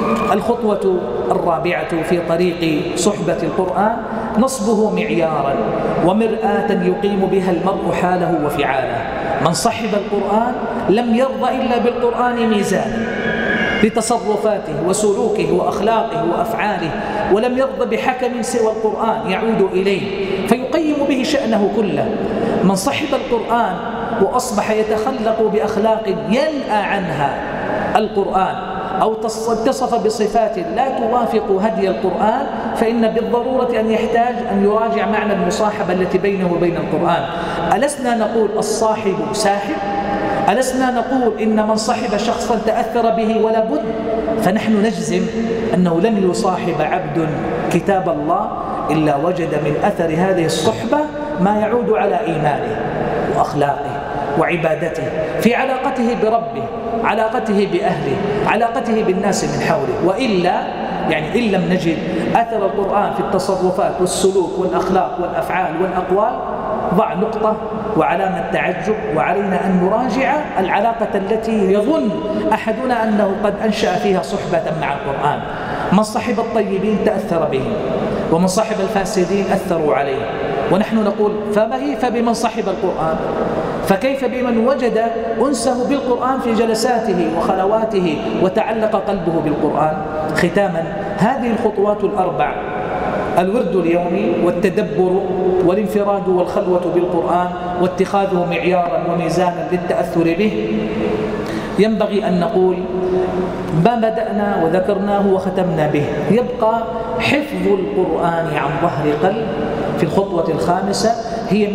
الخطوة الرابعة في طريق صحبة القرآن نصبه معيارا ومرآة يقيم بها المرء حاله وفعاله. من صحب القرآن لم يرضى إلا بالقرآن ميزانا لتصرفاته وسلوكه وأخلاقه وأفعاله، ولم يرضى بحكم سوى القرآن يعود إليه فيقيم به شأنه كله. من صحب القرآن وأصبح يتخلق بأخلاق ينأى عنها القرآن أو اتصف بصفات لا توافق هدي القرآن، فإن بالضرورة أن يحتاج أن يراجع معنى المصاحبة التي بينه وبين القرآن. ألسنا نقول الصاحب ساحب؟ ألسنا نقول إن من صحب شخصا تأثر به ولا بد؟ فنحن نجزم أنه لن يصاحب عبد كتاب الله إلا وجد من أثر هذه الصحبة ما يعود على إيمانه وأخلاقه وعبادته، في علاقته بربه، علاقته بأهله، علاقته بالناس من حوله. وإلا إن لم نجد أثر القرآن في التصرفات والسلوك والأخلاق والأفعال والأقوال، ضع نقطة وعلامة تعجب، وعلينا أن نراجع العلاقة التي يظن أحدنا أنه قد أنشأ فيها صحبة مع القرآن. من صحب الطيبين تأثر بهم، ومن صحب الفاسدين أثروا عليه. ونحن نقول فبمن صحب القرآن، فكيف بمن وجد أنسه بالقرآن في جلساته وخلواته وتعلق قلبه بالقرآن. ختاما، هذه الخطوات الأربع، الورد اليومي والتدبر والانفراد والخلوة بالقرآن واتخاذه معيارا وميزانا للتأثر به، ينبغي أن نقول ما بدأنا وذكرناه وختمنا به. يبقى حفظ القرآن عن ظهر قلب في الخطوة الخامسة، هي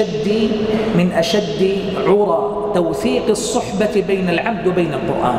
من أشد عرى توثيق الصحبة بين العبد وبين القرآن.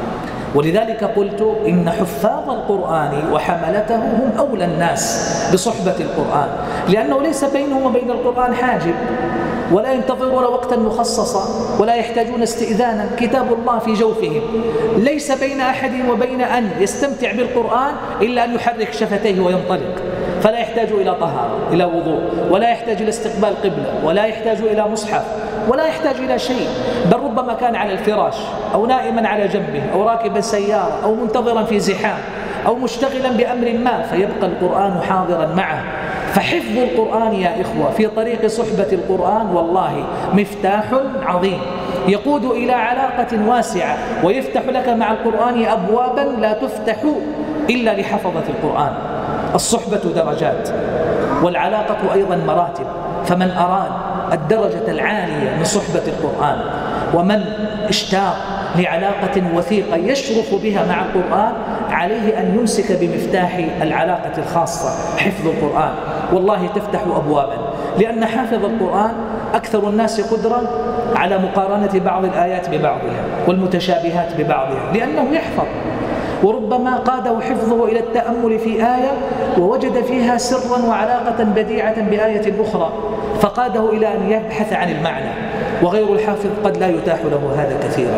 ولذلك قلت إن حفاظ القرآن وحملته هم أولى الناس بصحبة القرآن، لأنه ليس بينهم وبين القرآن حاجب، ولا ينتظرون وقتا مخصصا، ولا يحتاجون استئذانا. كتاب الله في جوفهم، ليس بين أحد وبين أن يستمتع بالقرآن إلا أن يحرك شفتيه وينطلق، فلا يحتاج إلى طهارة، إلى وضوء، ولا يحتاج إلى استقبال قبلة، ولا يحتاج إلى مصحف، ولا يحتاج إلى شيء، بل ربما كان على الفراش أو نائما على جنبه أو راكبا سيارة أو منتظرا في زحام أو مشتغلا بأمر ما، فيبقى القرآن حاضرا معه. فحفظ القرآن يا إخوة في طريق صحبة القرآن والله مفتاح عظيم يقود إلى علاقة واسعة، ويفتح لك مع القرآن أبوابا لا تفتح إلا لحفظة القرآن. الصحبة درجات والعلاقة أيضا مراتب، فمن أراد الدرجة العالية من صحبة القرآن ومن اشتاق لعلاقة وثيقة يشرف بها مع القرآن، عليه أن يمسك بمفتاح العلاقة الخاصة حفظ القرآن. والله تفتح أبوابا، لأن حافظ القرآن أكثر الناس قدرة على مقارنة بعض الآيات ببعضها والمتشابهات ببعضها، لأنه يحفظ، وربما قاده حفظه إلى التأمل في آية ووجد فيها سرا وعلاقة بديعة بآية أخرى، فقاده إلى أن يبحث عن المعنى، وغير الحافظ قد لا يتاح له هذا كثيرا.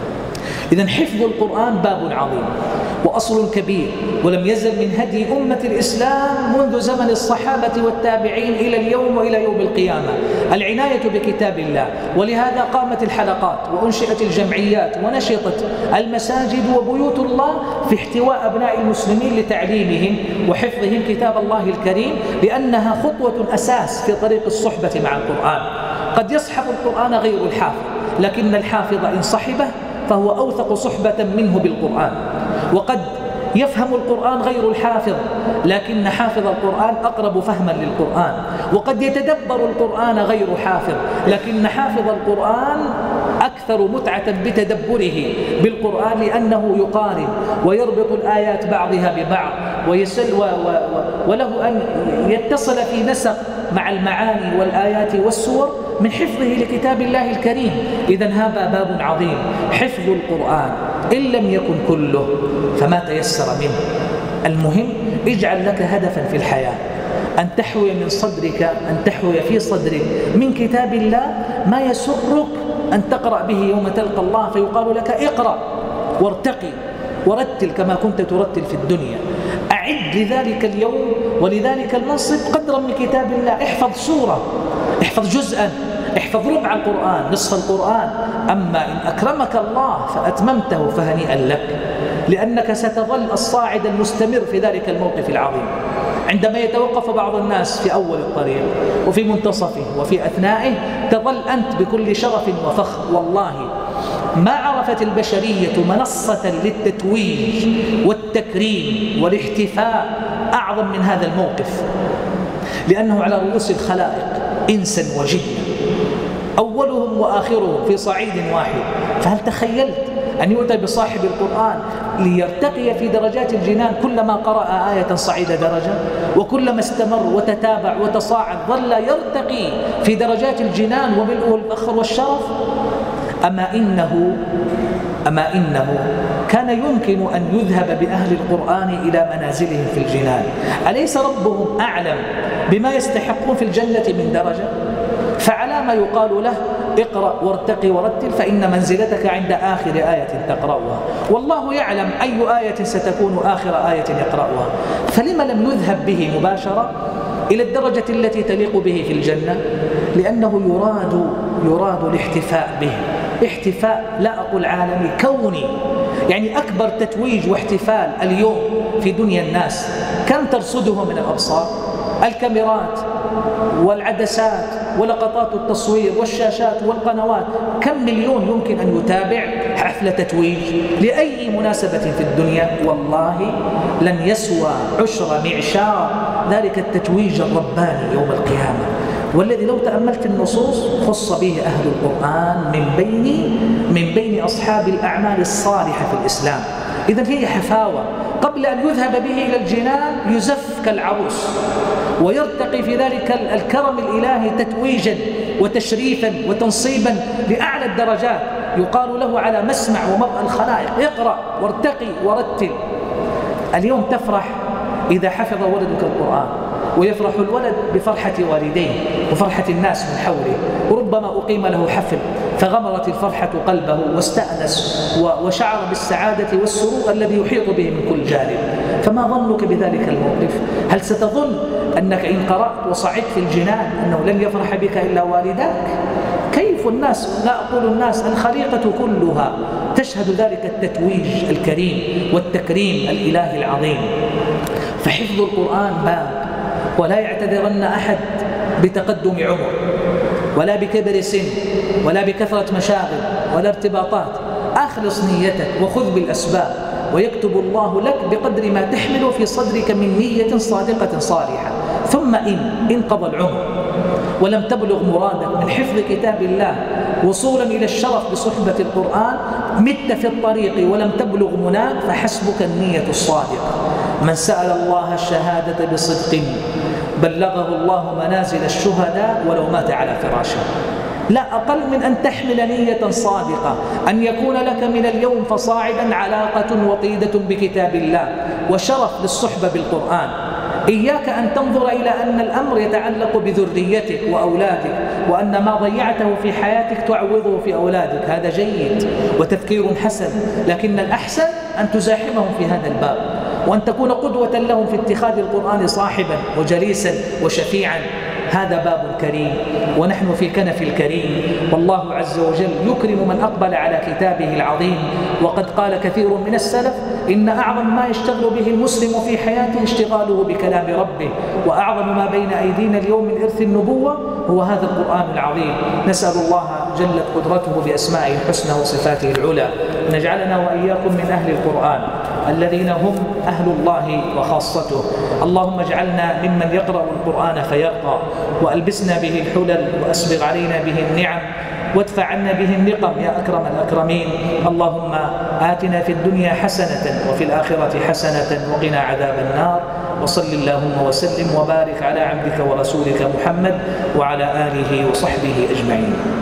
إذن حفظ القرآن باب عظيم وأصل كبير، ولم يزل من هدي أمة الإسلام منذ زمن الصحابة والتابعين إلى اليوم وإلى يوم القيامة العناية بكتاب الله. ولهذا قامت الحلقات وأنشئت الجمعيات ونشطت المساجد وبيوت الله في احتواء أبناء المسلمين لتعليمهم وحفظهم كتاب الله الكريم، لأنها خطوة أساس في طريق الصحبة مع القرآن. قد يصحب القرآن غير الحافظ، لكن الحافظ إن صحبه فهو أوثق صحبة منه بالقرآن. وقد يفهم القرآن غير الحافظ، لكن حافظ القرآن أقرب فهما للقرآن. وقد يتدبر القرآن غير حافظ، لكن حافظ القرآن أكثر متعة بتدبره بالقرآن، لأنه يقارن ويربط الآيات بعضها ببعض وله أن يتصل في نسق مع المعاني والآيات والسور من حفظه لكتاب الله الكريم. إذن هذا باب عظيم، حفظ القرآن إن لم يكن كله فما تيسر منه. المهم اجعل لك هدفا في الحياة، أن تحوي من صدرك، أن تحوي في صدرك من كتاب الله ما يسرك أن تقرأ به يوم تلقى الله، فيقال لك اقرأ وارتقي ورتل كما كنت ترتل في الدنيا. أعد لذلك اليوم ولذلك المنصب قدرا من كتاب الله. احفظ سورة، احفظ جزءا، احفظ ربع القرآن، نصف القرآن. أما إن أكرمك الله فأتممته فهنيئا لك، لأنك ستظل الصاعد المستمر في ذلك الموقف العظيم. عندما يتوقف بعض الناس في أول الطريق وفي منتصفه وفي أثنائه، تظل أنت بكل شرف وفخر. والله ما عرفت البشرية منصة للتتويج والتكريم والاحتفاء أعظم من هذا الموقف، لأنه على رؤوس الخلائق إنسا وجنا، أولهم وآخرهم في صعيد واحد. فهل تخيلت أن يؤتى بصاحب القرآن ليرتقي في درجات الجنان؟ كلما قرأ آية صعيد درجة، وكلما استمر وتتابع وتصاعد ظل يرتقي في درجات الجنان وملؤه الفخر والشرف. أما إنه كان يمكن أن يذهب بأهل القرآن إلى منازلهم في الجنان. أليس ربهم أعلم بما يستحقون في الجنة من درجة؟ فعلى ما يقال له اقرأ وارتقي ورتل، فإن منزلتك عند آخر آية تقرأها، والله يعلم أي آية ستكون آخر آية يقرأها. فلما لم يذهب به مباشرة إلى الدرجة التي تليق به في الجنة؟ لأنه يراد الاحتفاء به، احتفاء لا أقول عالمي، كوني. يعني أكبر تتويج واحتفال اليوم في دنيا الناس كم ترصده من الأبصار؟ الكاميرات والعدسات ولقطات التصوير والشاشات والقنوات. كم مليون يمكن أن يتابع حفلة تتويج لأي مناسبة في الدنيا؟ والله لن يسوى عشر معشار ذلك التتويج الرباني يوم القيامة، والذي لو تأملت النصوص خص به أهل القرآن من بين أصحاب الأعمال الصالحة في الإسلام. إذن هي حفاوة. قبل أن يذهب به إلى الجنان يزف كالعروس ويرتقي في ذلك الكرم الإلهي تتويجا وتشريفا وتنصيبا لأعلى الدرجات. يقال له على مسمع ومرأى الخلائق اقرأ وارتقي ورتل. اليوم تفرح إذا حفظ ولدك القرآن، ويفرح الولد بفرحة والديه وفرحة الناس من حوله، وربما أقيم له حفل فغمرت الفرحة قلبه واستأنس وشعر بالسعادة والسرور الذي يحيط به من كل جانب. فما ظنك بذلك الموقف؟ هل ستظن أنك إن قرأت وصعدت في الجنان أنه لن يفرح بك إلا والداك؟ كيف الناس، لا أقول الناس، الخليقة كلها تشهد ذلك التتويج الكريم والتكريم الإلهي العظيم. فحفظ القرآن باب، ولا يعتذرن أحد بتقدم عمر ولا بكبر سن ولا بكثرة مشاغل ولا ارتباطات. أخلص نيتك وخذ بالأسباب، ويكتب الله لك بقدر ما تحمل في صدرك من نية صادقة صالحة. ثم إن انقضى العمر ولم تبلغ مرادك من حفظ كتاب الله وصولا إلى الشرف بصحبة القرآن، مت في الطريق ولم تبلغ مناك، فحسبك النية الصادقة. من سأل الله الشهادة بصدق بلغه الله منازل الشهداء ولو مات على فراشه. لا أقل من أن تحمل نية صادقة أن يكون لك من اليوم فصاعدا علاقة وطيدة بكتاب الله وشرف للصحبة بالقرآن. إياك أن تنظر إلى أن الأمر يتعلق بذريتك وأولادك، وأن ما ضيعته في حياتك تعوضه في أولادك. هذا جيد وتفكير حسن، لكن الأحسن أن تزاحمهم في هذا الباب، وأن تكون قدوة لهم في اتخاذ القرآن صاحبا وجليسا وشفيعا. هذا باب كريم ونحن في كنف الكريم، والله عز وجل يكرم من أقبل على كتابه العظيم. وقد قال كثير من السلف إن أعظم ما يشتغل به المسلم في حياته اشتغاله بكلام ربه، وأعظم ما بين أيدينا اليوم من إرث النبوة هو هذا القرآن العظيم. نسأل الله جلت قدرته بأسمائه الحسنى وصفاته العلى نجعلنا وإياكم من أهل القرآن الذين هم أهل الله وخاصته. اللهم اجعلنا ممن يقرأ القرآن فيرقى، وألبسنا به الحلل، وأسبغ علينا به النعم، وادفع عنا به النقم يا أكرم الأكرمين. اللهم آتنا في الدنيا حسنة وفي الآخرة حسنة وقنا عذاب النار. وصل اللهم وسلم وبارك على عبدك ورسولك محمد وعلى آله وصحبه أجمعين.